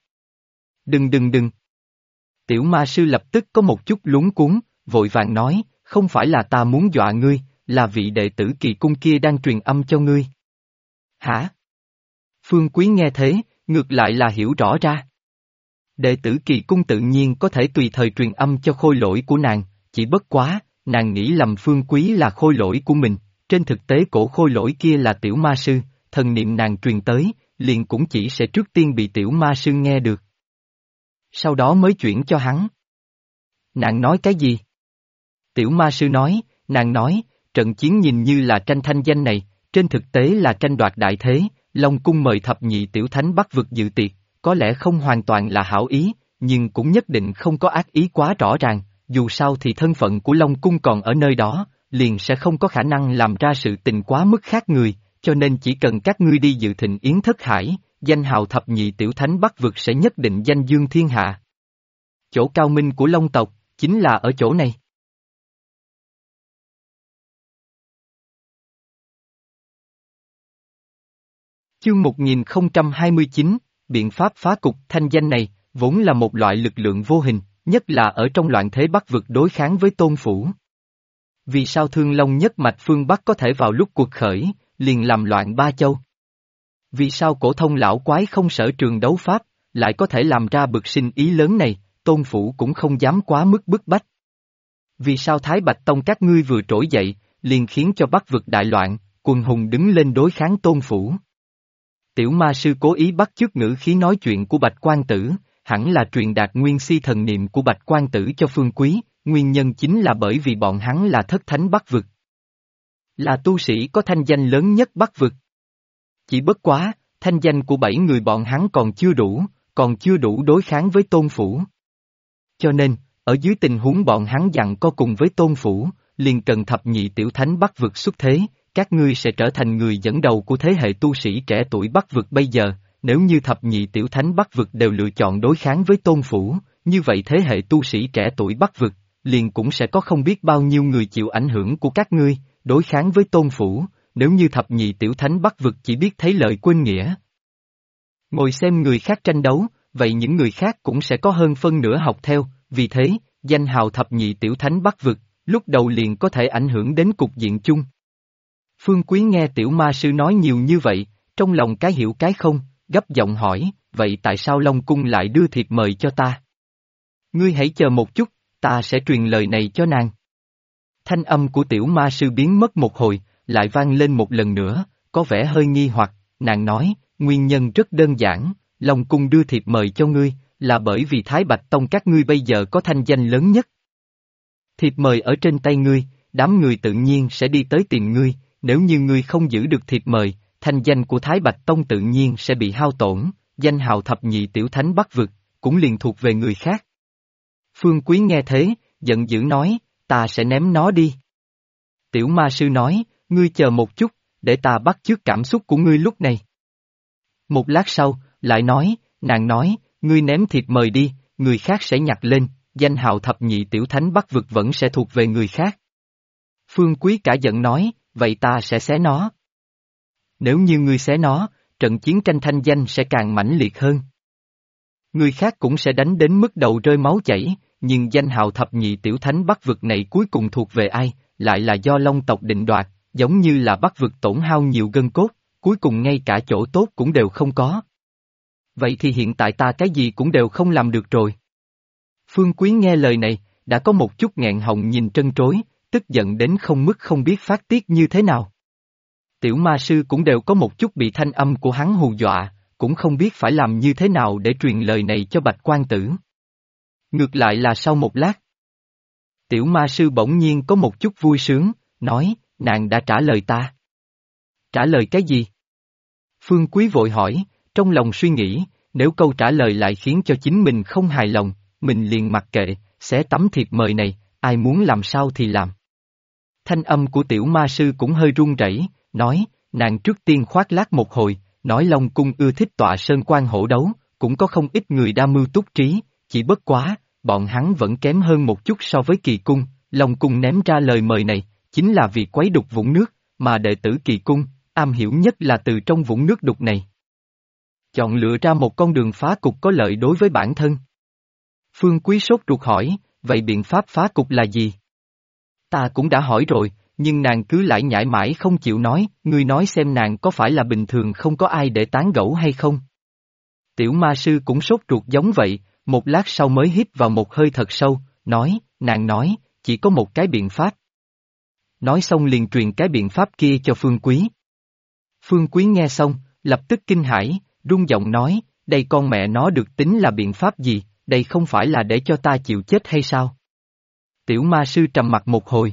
Đừng. Tiểu ma sư lập tức có một chút luống cuống, vội vàng nói, không phải là ta muốn dọa ngươi, là vị đệ tử Kỳ Cung kia đang truyền âm cho ngươi. Hả? Phương Quý nghe thế, ngược lại là hiểu rõ ra. Đệ tử Kỳ Cung tự nhiên có thể tùy thời truyền âm cho khôi lỗi của nàng, chỉ bất quá, nàng nghĩ lầm Phương Quý là khôi lỗi của mình, trên thực tế cổ khôi lỗi kia là tiểu ma sư, thần niệm nàng truyền tới, liền cũng chỉ sẽ trước tiên bị tiểu ma sư nghe được. Sau đó mới chuyển cho hắn. Nàng nói cái gì? Tiểu ma sư nói, nàng nói, trận chiến nhìn như là tranh thanh danh này, trên thực tế là tranh đoạt đại thế, Long Cung mời thập nhị tiểu thánh Bắc vực dự tiệc, có lẽ không hoàn toàn là hảo ý, nhưng cũng nhất định không có ác ý quá rõ ràng, dù sao thì thân phận của Long Cung còn ở nơi đó, liền sẽ không có khả năng làm ra sự tình quá mức khác người, cho nên chỉ cần các ngươi đi dự thịnh yến thất hải, danh hào thập nhị tiểu thánh Bắc vực sẽ nhất định danh dương thiên hạ. Chỗ cao minh của Long tộc, chính là ở chỗ này. Chương 1029, biện pháp phá cục. Thanh danh này, vốn là một loại lực lượng vô hình, nhất là ở trong loạn thế Bắc vực đối kháng với Tôn Phủ. Vì sao Thương Long nhất mạch phương Bắc có thể vào lúc cuộc khởi, liền làm loạn ba châu? Vì sao cổ thông lão quái không sở trường đấu pháp, lại có thể làm ra bực sinh ý lớn này, Tôn Phủ cũng không dám quá mức bức bách? Vì sao Thái Bạch Tông các ngươi vừa trỗi dậy, liền khiến cho Bắc vực đại loạn, quần hùng đứng lên đối kháng Tôn Phủ? Tiểu ma sư cố ý bắt chước ngữ khí nói chuyện của Bạch Quan Tử, hẳn là truyền đạt nguyên si thần niệm của Bạch Quan Tử cho Phương Quý, nguyên nhân chính là bởi vì bọn hắn là thất thánh Bắc vực. Là tu sĩ có thanh danh lớn nhất Bắc vực. Chỉ bất quá, thanh danh của 7 người bọn hắn còn chưa đủ đối kháng với Tôn Phủ. Cho nên, ở dưới tình huống bọn hắn dặn co cùng với Tôn Phủ, liền cần thập nhị tiểu thánh Bắc vực xuất thế, các ngươi sẽ trở thành người dẫn đầu của thế hệ tu sĩ trẻ tuổi Bắc vực bây giờ, nếu như thập nhị tiểu thánh Bắc vực đều lựa chọn đối kháng với Tôn Phủ, như vậy thế hệ tu sĩ trẻ tuổi Bắc vực, liền cũng sẽ có không biết bao nhiêu người chịu ảnh hưởng của các ngươi, đối kháng với Tôn Phủ, nếu như thập nhị tiểu thánh Bắc vực chỉ biết thấy lợi quên nghĩa. Ngồi xem người khác tranh đấu, vậy những người khác cũng sẽ có hơn phân nửa học theo, vì thế, danh hào thập nhị tiểu thánh Bắc vực, lúc đầu liền có thể ảnh hưởng đến cục diện chung. Phương Quý nghe tiểu ma sư nói nhiều như vậy, trong lòng cái hiểu cái không, gấp giọng hỏi, vậy tại sao Long Cung lại đưa thiệp mời cho ta? Ngươi hãy chờ một chút, ta sẽ truyền lời này cho nàng. Thanh âm của tiểu ma sư biến mất một hồi, lại vang lên một lần nữa, có vẻ hơi nghi hoặc, nàng nói, nguyên nhân rất đơn giản, Long Cung đưa thiệp mời cho ngươi, là bởi vì Thái Bạch Tông các ngươi bây giờ có thanh danh lớn nhất. Thiệp mời ở trên tay ngươi, đám người tự nhiên sẽ đi tới tìm ngươi, nếu như ngươi không giữ được thiệp mời, thanh danh của Thái Bạch Tông tự nhiên sẽ bị hao tổn, danh hào thập nhị tiểu thánh Bắc vực, cũng liền thuộc về người khác. Phương Quý nghe thế, giận dữ nói, ta sẽ ném nó đi. Tiểu ma sư nói, ngươi chờ một chút, để ta bắt chước cảm xúc của ngươi lúc này. Một lát sau, lại nói, nàng nói, ngươi ném thiệp mời đi, người khác sẽ nhặt lên, danh hào thập nhị tiểu thánh Bắc vực vẫn sẽ thuộc về người khác. Phương Quý cả giận nói, vậy ta sẽ xé nó. Nếu như ngươi xé nó, trận chiến tranh thanh danh sẽ càng mãnh liệt hơn. Người khác cũng sẽ đánh đến mức đầu rơi máu chảy, nhưng danh hào thập nhị tiểu thánh Bắc vực này cuối cùng thuộc về ai, lại là do Long tộc định đoạt, giống như là Bắc vực tổn hao nhiều gân cốt, cuối cùng ngay cả chỗ tốt cũng đều không có. Vậy thì hiện tại ta cái gì cũng đều không làm được rồi. Phương Quý nghe lời này, đã có một chút nghẹn họng nhìn trân trối, tức giận đến không mức không biết phát tiết như thế nào. Tiểu ma sư cũng đều có một chút bị thanh âm của hắn hù dọa, cũng không biết phải làm như thế nào để truyền lời này cho Bạch Quan Tử. Ngược lại là sau một lát, tiểu ma sư bỗng nhiên có một chút vui sướng, nói, nàng đã trả lời ta. Trả lời cái gì? Phương Quý vội hỏi, trong lòng suy nghĩ, nếu câu trả lời lại khiến cho chính mình không hài lòng, mình liền mặc kệ, xé tấm thiệp mời này, ai muốn làm sao thì làm. Thanh âm của tiểu ma sư cũng hơi run rẩy, nói, nàng trước tiên khoác lác một hồi, nói Long Cung ưa thích tọa sơn quan hổ đấu, cũng có không ít người đa mưu túc trí, chỉ bất quá, bọn hắn vẫn kém hơn một chút so với Kỳ Cung, Long Cung ném ra lời mời này, chính là vì quấy đục vũng nước, mà đệ tử Kỳ Cung, am hiểu nhất là từ trong vũng nước đục này. Chọn lựa ra một con đường phá cục có lợi đối với bản thân. Phương Quý sốt ruột hỏi, vậy biện pháp phá cục là gì? Ta cũng đã hỏi rồi, nhưng nàng cứ lại nhải mãi không chịu nói, ngươi nói xem nàng có phải là bình thường không có ai để tán gẫu hay không? Tiểu ma sư cũng sốt ruột giống vậy, một lát sau mới hít vào một hơi thật sâu, nàng nói, chỉ có một cái biện pháp. Nói xong liền truyền cái biện pháp kia cho Phương Quý. Phương Quý nghe xong, lập tức kinh hãi, run giọng nói, đây con mẹ nó được tính là biện pháp gì, đây không phải là để cho ta chịu chết hay sao? Tiểu ma sư trầm mặt một hồi.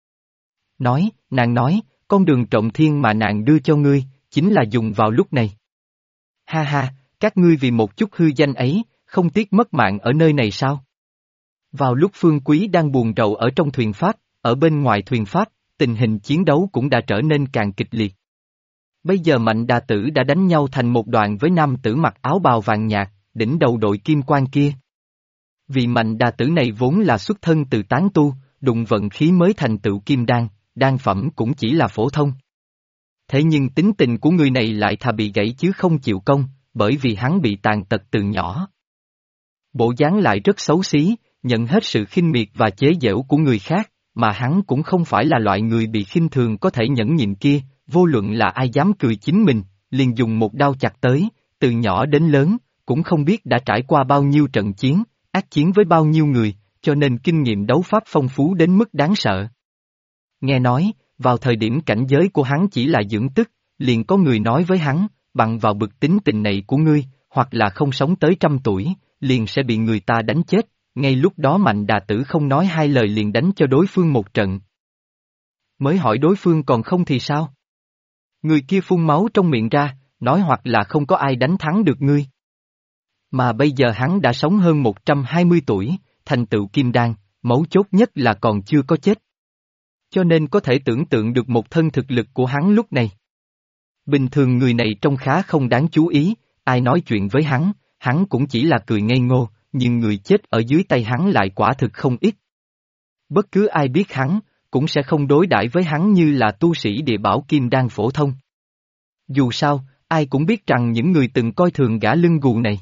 Nàng nói, con đường trộm thiên mà nàng đưa cho ngươi, chính là dùng vào lúc này. Ha ha, các ngươi vì một chút hư danh ấy, không tiếc mất mạng ở nơi này sao? Vào lúc Phương Quý đang buồn rầu ở trong thuyền Pháp, ở bên ngoài thuyền Pháp, tình hình chiến đấu cũng đã trở nên càng kịch liệt. Bây giờ Mạnh Đà Tử đã đánh nhau thành một đoàn với nam tử mặc áo bào vàng nhạt, đỉnh đầu đội kim quan kia. Vì Mạnh Đà Tử này vốn là xuất thân từ tán tu, đụng vận khí mới thành tựu kim đan, đan phẩm cũng chỉ là phổ thông. Thế nhưng tính tình của người này lại thà bị gãy chứ không chịu công, bởi vì hắn bị tàn tật từ nhỏ. Bộ dáng lại rất xấu xí, nhận hết sự khinh miệt và chế giễu của người khác, mà hắn cũng không phải là loại người bị khinh thường có thể nhẫn nhịn kia, vô luận là ai dám cười chính mình, liền dùng một đao chặt tới, từ nhỏ đến lớn, cũng không biết đã trải qua bao nhiêu trận chiến, ác chiến với bao nhiêu người, cho nên kinh nghiệm đấu pháp phong phú đến mức đáng sợ. Nghe nói, vào thời điểm cảnh giới của hắn chỉ là dưỡng tức, liền có người nói với hắn, bằng vào bực tính tình này của ngươi, hoặc là không sống tới 100 tuổi, liền sẽ bị người ta đánh chết, ngay lúc đó Mạnh Đà Tử không nói hai lời liền đánh cho đối phương một trận. Mới hỏi đối phương còn không thì sao? Người kia phun máu trong miệng ra, nói hoặc là không có ai đánh thắng được ngươi. Mà bây giờ hắn đã sống hơn 120 tuổi, thành tựu kim đan, mấu chốt nhất là còn chưa có chết. Cho nên có thể tưởng tượng được một thân thực lực của hắn lúc này. Bình thường người này trông khá không đáng chú ý, ai nói chuyện với hắn cũng chỉ là cười ngây ngô, nhưng người chết ở dưới tay hắn lại quả thực không ít. Bất cứ ai biết hắn, cũng sẽ không đối đãi với hắn như là tu sĩ địa bảo kim đan phổ thông. Dù sao, ai cũng biết rằng những người từng coi thường gã lưng gù này.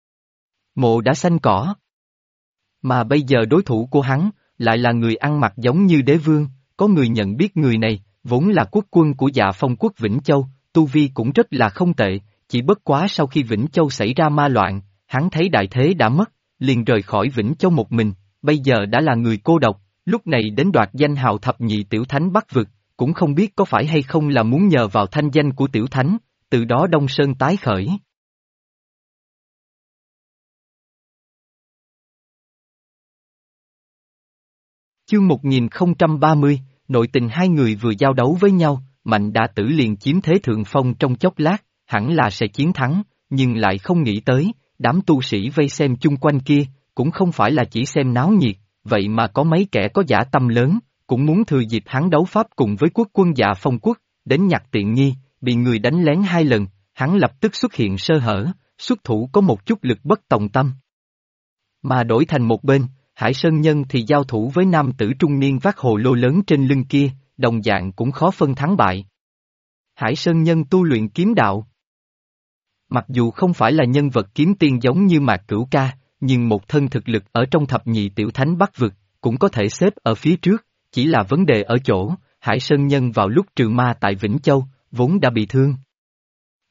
Mộ đã xanh cỏ. Mà bây giờ đối thủ của hắn, lại là người ăn mặc giống như đế vương, có người nhận biết người này, vốn là quốc quân của Dạ Phong quốc Vĩnh Châu, tu vi cũng rất là không tệ, chỉ bất quá sau khi Vĩnh Châu xảy ra ma loạn, hắn thấy đại thế đã mất, liền rời khỏi Vĩnh Châu một mình, bây giờ đã là người cô độc, lúc này đến đoạt danh hào thập nhị tiểu thánh Bắc vực, cũng không biết có phải hay không là muốn nhờ vào thanh danh của tiểu thánh, từ đó Đông Sơn tái khởi. Chương 1030, nội tình hai người vừa giao đấu với nhau, Mạnh Đà Tử liền chiếm thế thượng phong trong chốc lát, hẳn là sẽ chiến thắng, nhưng lại không nghĩ tới, đám tu sĩ vây xem chung quanh kia, cũng không phải là chỉ xem náo nhiệt, vậy mà có mấy kẻ có dã tâm lớn, cũng muốn thừa dịp hắn đấu pháp cùng với quốc quân Dạ Phong quốc, đến nhặt tiện nghi, bị người đánh lén 2 lần, hắn lập tức xuất hiện sơ hở, xuất thủ có một chút lực bất tòng tâm. Mà đổi thành một bên, Hải Sơn Nhân thì giao thủ với nam tử trung niên vác hồ lô lớn trên lưng kia, đồng dạng cũng khó phân thắng bại. Hải Sơn Nhân tu luyện kiếm đạo. Mặc dù không phải là nhân vật kiếm tiên giống như Mạc Cửu Ca, nhưng một thân thực lực ở trong thập nhị tiểu thánh Bắc vực, cũng có thể xếp ở phía trước, chỉ là vấn đề ở chỗ, Hải Sơn Nhân vào lúc trừ ma tại Vĩnh Châu, vốn đã bị thương.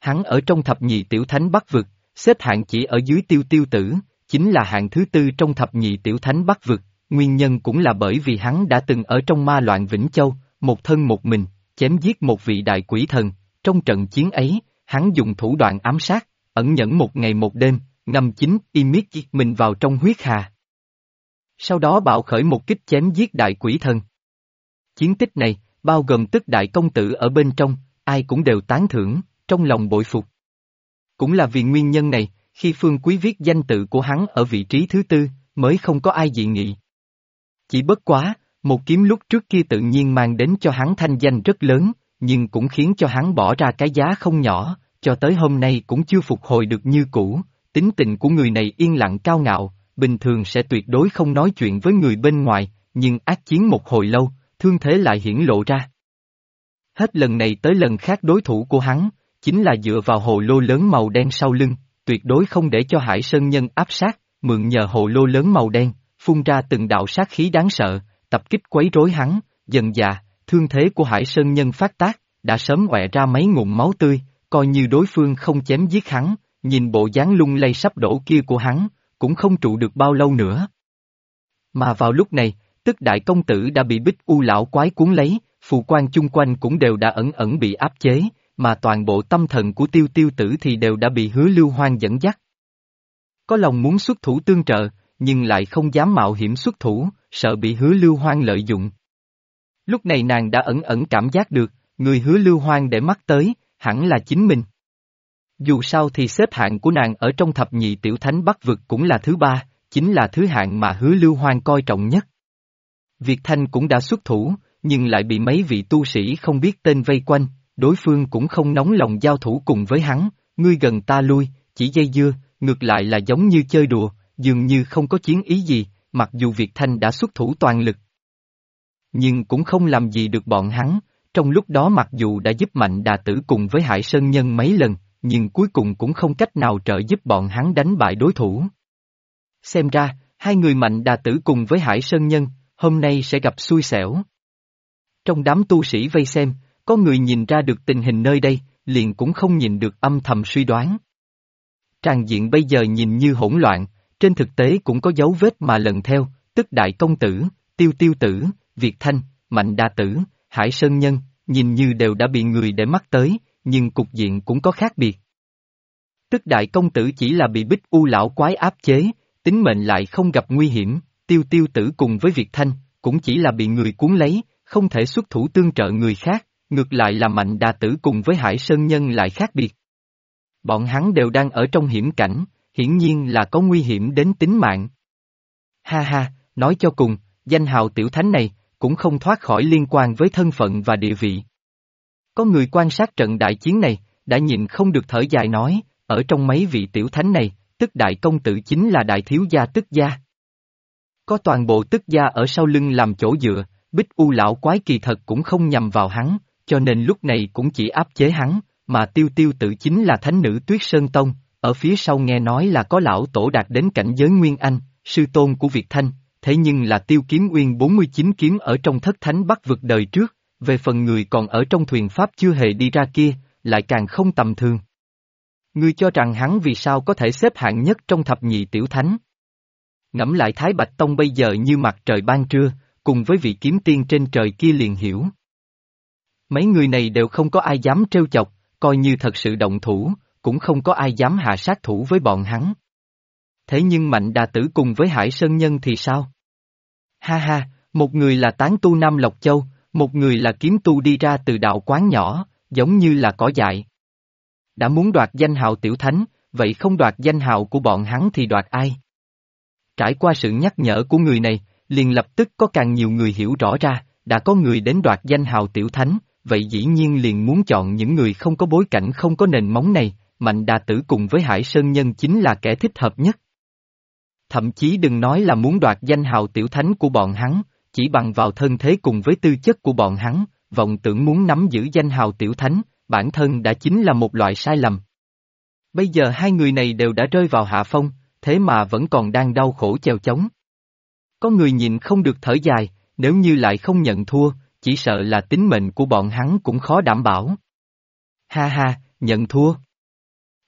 Hắn ở trong thập nhị tiểu thánh Bắc vực, xếp hạng chỉ ở dưới Tiêu Tiêu Tử, chính là hạng thứ tư trong thập nhị tiểu thánh Bắc vực, nguyên nhân cũng là bởi vì hắn đã từng ở trong ma loạn Vĩnh Châu, một thân một mình, chém giết một vị đại quỷ thần, trong trận chiến ấy, hắn dùng thủ đoạn ám sát, ẩn nhẫn một ngày một đêm, ngâm chính Imit mình vào trong huyết hà. Sau đó bạo khởi một kích chém giết đại quỷ thần. Chiến tích này, bao gồm tức đại công tử ở bên trong, ai cũng đều tán thưởng, trong lòng bội phục. Cũng là vì nguyên nhân này, khi Phương Quý viết danh tự của hắn ở vị trí thứ tư, mới không có ai dị nghị. Chỉ bất quá, một kiếm lúc trước kia tự nhiên mang đến cho hắn thanh danh rất lớn, nhưng cũng khiến cho hắn bỏ ra cái giá không nhỏ, cho tới hôm nay cũng chưa phục hồi được như cũ. Tính tình của người này yên lặng cao ngạo, bình thường sẽ tuyệt đối không nói chuyện với người bên ngoài, nhưng ác chiến một hồi lâu, thương thế lại hiển lộ ra. Hết lần này tới lần khác đối thủ của hắn, chính là dựa vào hồ lô lớn màu đen sau lưng, tuyệt đối không để cho Hải Sơn Nhân áp sát, mượn nhờ hồ lô lớn màu đen, phun ra từng đạo sát khí đáng sợ, tập kích quấy rối hắn, dần dà, thương thế của Hải Sơn Nhân phát tác, đã sớm ọe ra mấy ngụm máu tươi, coi như đối phương không chém giết hắn, nhìn bộ dáng lung lay sắp đổ kia của hắn, cũng không trụ được bao lâu nữa. Mà vào lúc này, tức đại công tử đã bị Bích U lão quái cuốn lấy, phù quan chung quanh cũng đều đã ẩn ẩn bị áp chế, mà toàn bộ tâm thần của Tiêu Tiêu Tử thì đều đã bị Hứa Lưu Hoang dẫn dắt. Có lòng muốn xuất thủ tương trợ, nhưng lại không dám mạo hiểm xuất thủ, sợ bị Hứa Lưu Hoang lợi dụng. Lúc này nàng đã ẩn ẩn cảm giác được, người Hứa Lưu Hoang để mắt tới, hẳn là chính mình. Dù sao thì xếp hạng của nàng ở trong thập nhị tiểu thánh Bắc vực cũng là thứ ba, chính là thứ hạng mà Hứa Lưu Hoang coi trọng nhất. Việt Thanh cũng đã xuất thủ, nhưng lại bị mấy vị tu sĩ không biết tên vây quanh, đối phương cũng không nóng lòng giao thủ cùng với hắn, ngươi gần ta lui, chỉ dây dưa, ngược lại là giống như chơi đùa, dường như không có chiến ý gì, mặc dù Việt Thanh đã xuất thủ toàn lực. Nhưng cũng không làm gì được bọn hắn, trong lúc đó mặc dù đã giúp Mạnh Đà Tử cùng với Hải Sơn Nhân mấy lần, nhưng cuối cùng cũng không cách nào trợ giúp bọn hắn đánh bại đối thủ. Xem ra, hai người Mạnh Đà Tử cùng với Hải Sơn Nhân, hôm nay sẽ gặp xui xẻo. Trong đám tu sĩ vây xem, có người nhìn ra được tình hình nơi đây, liền cũng không nhìn được âm thầm suy đoán. Tràng diện bây giờ nhìn như hỗn loạn, trên thực tế cũng có dấu vết mà lần theo, tức đại công tử, Tiêu Tiêu Tử, Việt Thanh, Mạnh Đà Tử, Hải Sơn Nhân, nhìn như đều đã bị người để mắt tới, nhưng cục diện cũng có khác biệt. Tức đại công tử chỉ là bị Bích U lão quái áp chế, tính mệnh lại không gặp nguy hiểm, Tiêu Tiêu Tử cùng với Việt Thanh, cũng chỉ là bị người cuốn lấy, không thể xuất thủ tương trợ người khác, ngược lại là Mạnh Đà Tử cùng với Hải Sơn Nhân lại khác biệt. Bọn hắn đều đang ở trong hiểm cảnh, hiển nhiên là có nguy hiểm đến tính mạng. Ha ha, nói cho cùng, danh hào tiểu thánh này, cũng không thoát khỏi liên quan với thân phận và địa vị. Có người quan sát trận đại chiến này, đã nhìn không được thở dài nói, ở trong mấy vị tiểu thánh này, tức đại công tử chính là đại thiếu gia tức gia. Có toàn bộ tức gia ở sau lưng làm chỗ dựa, Bích U lão quái kỳ thật cũng không nhằm vào hắn, cho nên lúc này cũng chỉ áp chế hắn, mà Tiêu Tiêu Tử chính là thánh nữ Tuyết Sơn Tông, ở phía sau nghe nói là có lão tổ đạt đến cảnh giới Nguyên Anh, sư tôn của Việt Thanh, thế nhưng là Tiêu Kiếm Uyên 49 kiếm ở trong thất thánh Bắc vực đời trước, về phần người còn ở trong thuyền Pháp chưa hề đi ra kia, lại càng không tầm thường. Ngươi cho rằng hắn vì sao có thể xếp hạng nhất trong thập nhị tiểu thánh? Ngẫm lại Thái Bạch Tông bây giờ như mặt trời ban trưa, cùng với vị kiếm tiên trên trời kia liền hiểu. Mấy người này đều không có ai dám trêu chọc, coi như thật sự động thủ, cũng không có ai dám hạ sát thủ với bọn hắn. Thế nhưng Mạnh Đà Tử cùng với Hải Sơn Nhân thì sao? Ha ha, một người là tán tu Nam Lộc Châu, một người là kiếm tu đi ra từ đạo quán nhỏ, giống như là cỏ dại. Đã muốn đoạt danh hào tiểu thánh, vậy không đoạt danh hào của bọn hắn thì đoạt ai? Trải qua sự nhắc nhở của người này, liền lập tức có càng nhiều người hiểu rõ ra, đã có người đến đoạt danh hào tiểu thánh, vậy dĩ nhiên liền muốn chọn những người không có bối cảnh không có nền móng này, Mạnh Đà Tử cùng với Hải Sơn Nhân chính là kẻ thích hợp nhất. Thậm chí đừng nói là muốn đoạt danh hào tiểu thánh của bọn hắn, chỉ bằng vào thân thế cùng với tư chất của bọn hắn, vọng tưởng muốn nắm giữ danh hào tiểu thánh, bản thân đã chính là một loại sai lầm. Bây giờ hai người này đều đã rơi vào hạ phong, thế mà vẫn còn đang đau khổ chèo chống. Có người nhìn không được thở dài, nếu như lại không nhận thua, chỉ sợ là tính mệnh của bọn hắn cũng khó đảm bảo. Ha ha, nhận thua.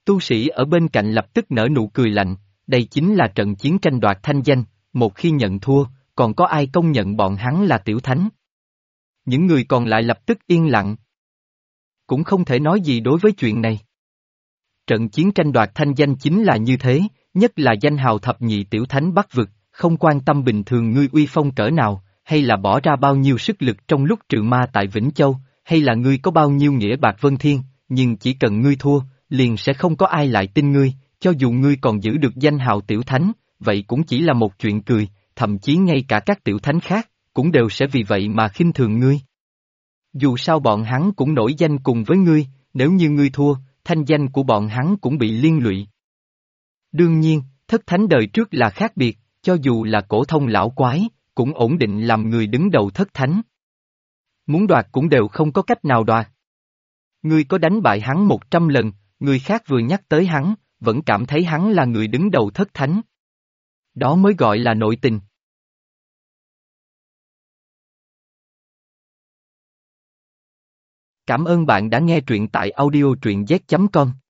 Tu sĩ ở bên cạnh lập tức nở nụ cười lạnh, đây chính là trận chiến tranh đoạt thanh danh, một khi nhận thua, còn có ai công nhận bọn hắn là tiểu thánh? Những người còn lại lập tức yên lặng. Cũng không thể nói gì đối với chuyện này. Trận chiến tranh đoạt thanh danh chính là như thế, nhất là danh hào thập nhị tiểu thánh Bắc vực, không quan tâm bình thường ngươi uy phong cỡ nào, hay là bỏ ra bao nhiêu sức lực trong lúc trừ ma tại Vĩnh Châu, hay là ngươi có bao nhiêu nghĩa bạc vân thiên, nhưng chỉ cần ngươi thua, liền sẽ không có ai lại tin ngươi, cho dù ngươi còn giữ được danh hào tiểu thánh, vậy cũng chỉ là một chuyện cười, thậm chí ngay cả các tiểu thánh khác, cũng đều sẽ vì vậy mà khinh thường ngươi. Dù sao bọn hắn cũng nổi danh cùng với ngươi, nếu như ngươi thua, thanh danh của bọn hắn cũng bị liên lụy. Đương nhiên, thất thánh đời trước là khác biệt, cho dù là cổ thông lão quái, cũng ổn định làm người đứng đầu thất thánh. Muốn đoạt cũng đều không có cách nào đoạt. Ngươi có đánh bại hắn 100 lần, người khác vừa nhắc tới hắn, vẫn cảm thấy hắn là người đứng đầu thất thánh. Đó mới gọi là nội tình. Cảm ơn bạn đã nghe truyện tại audio truyện z.com.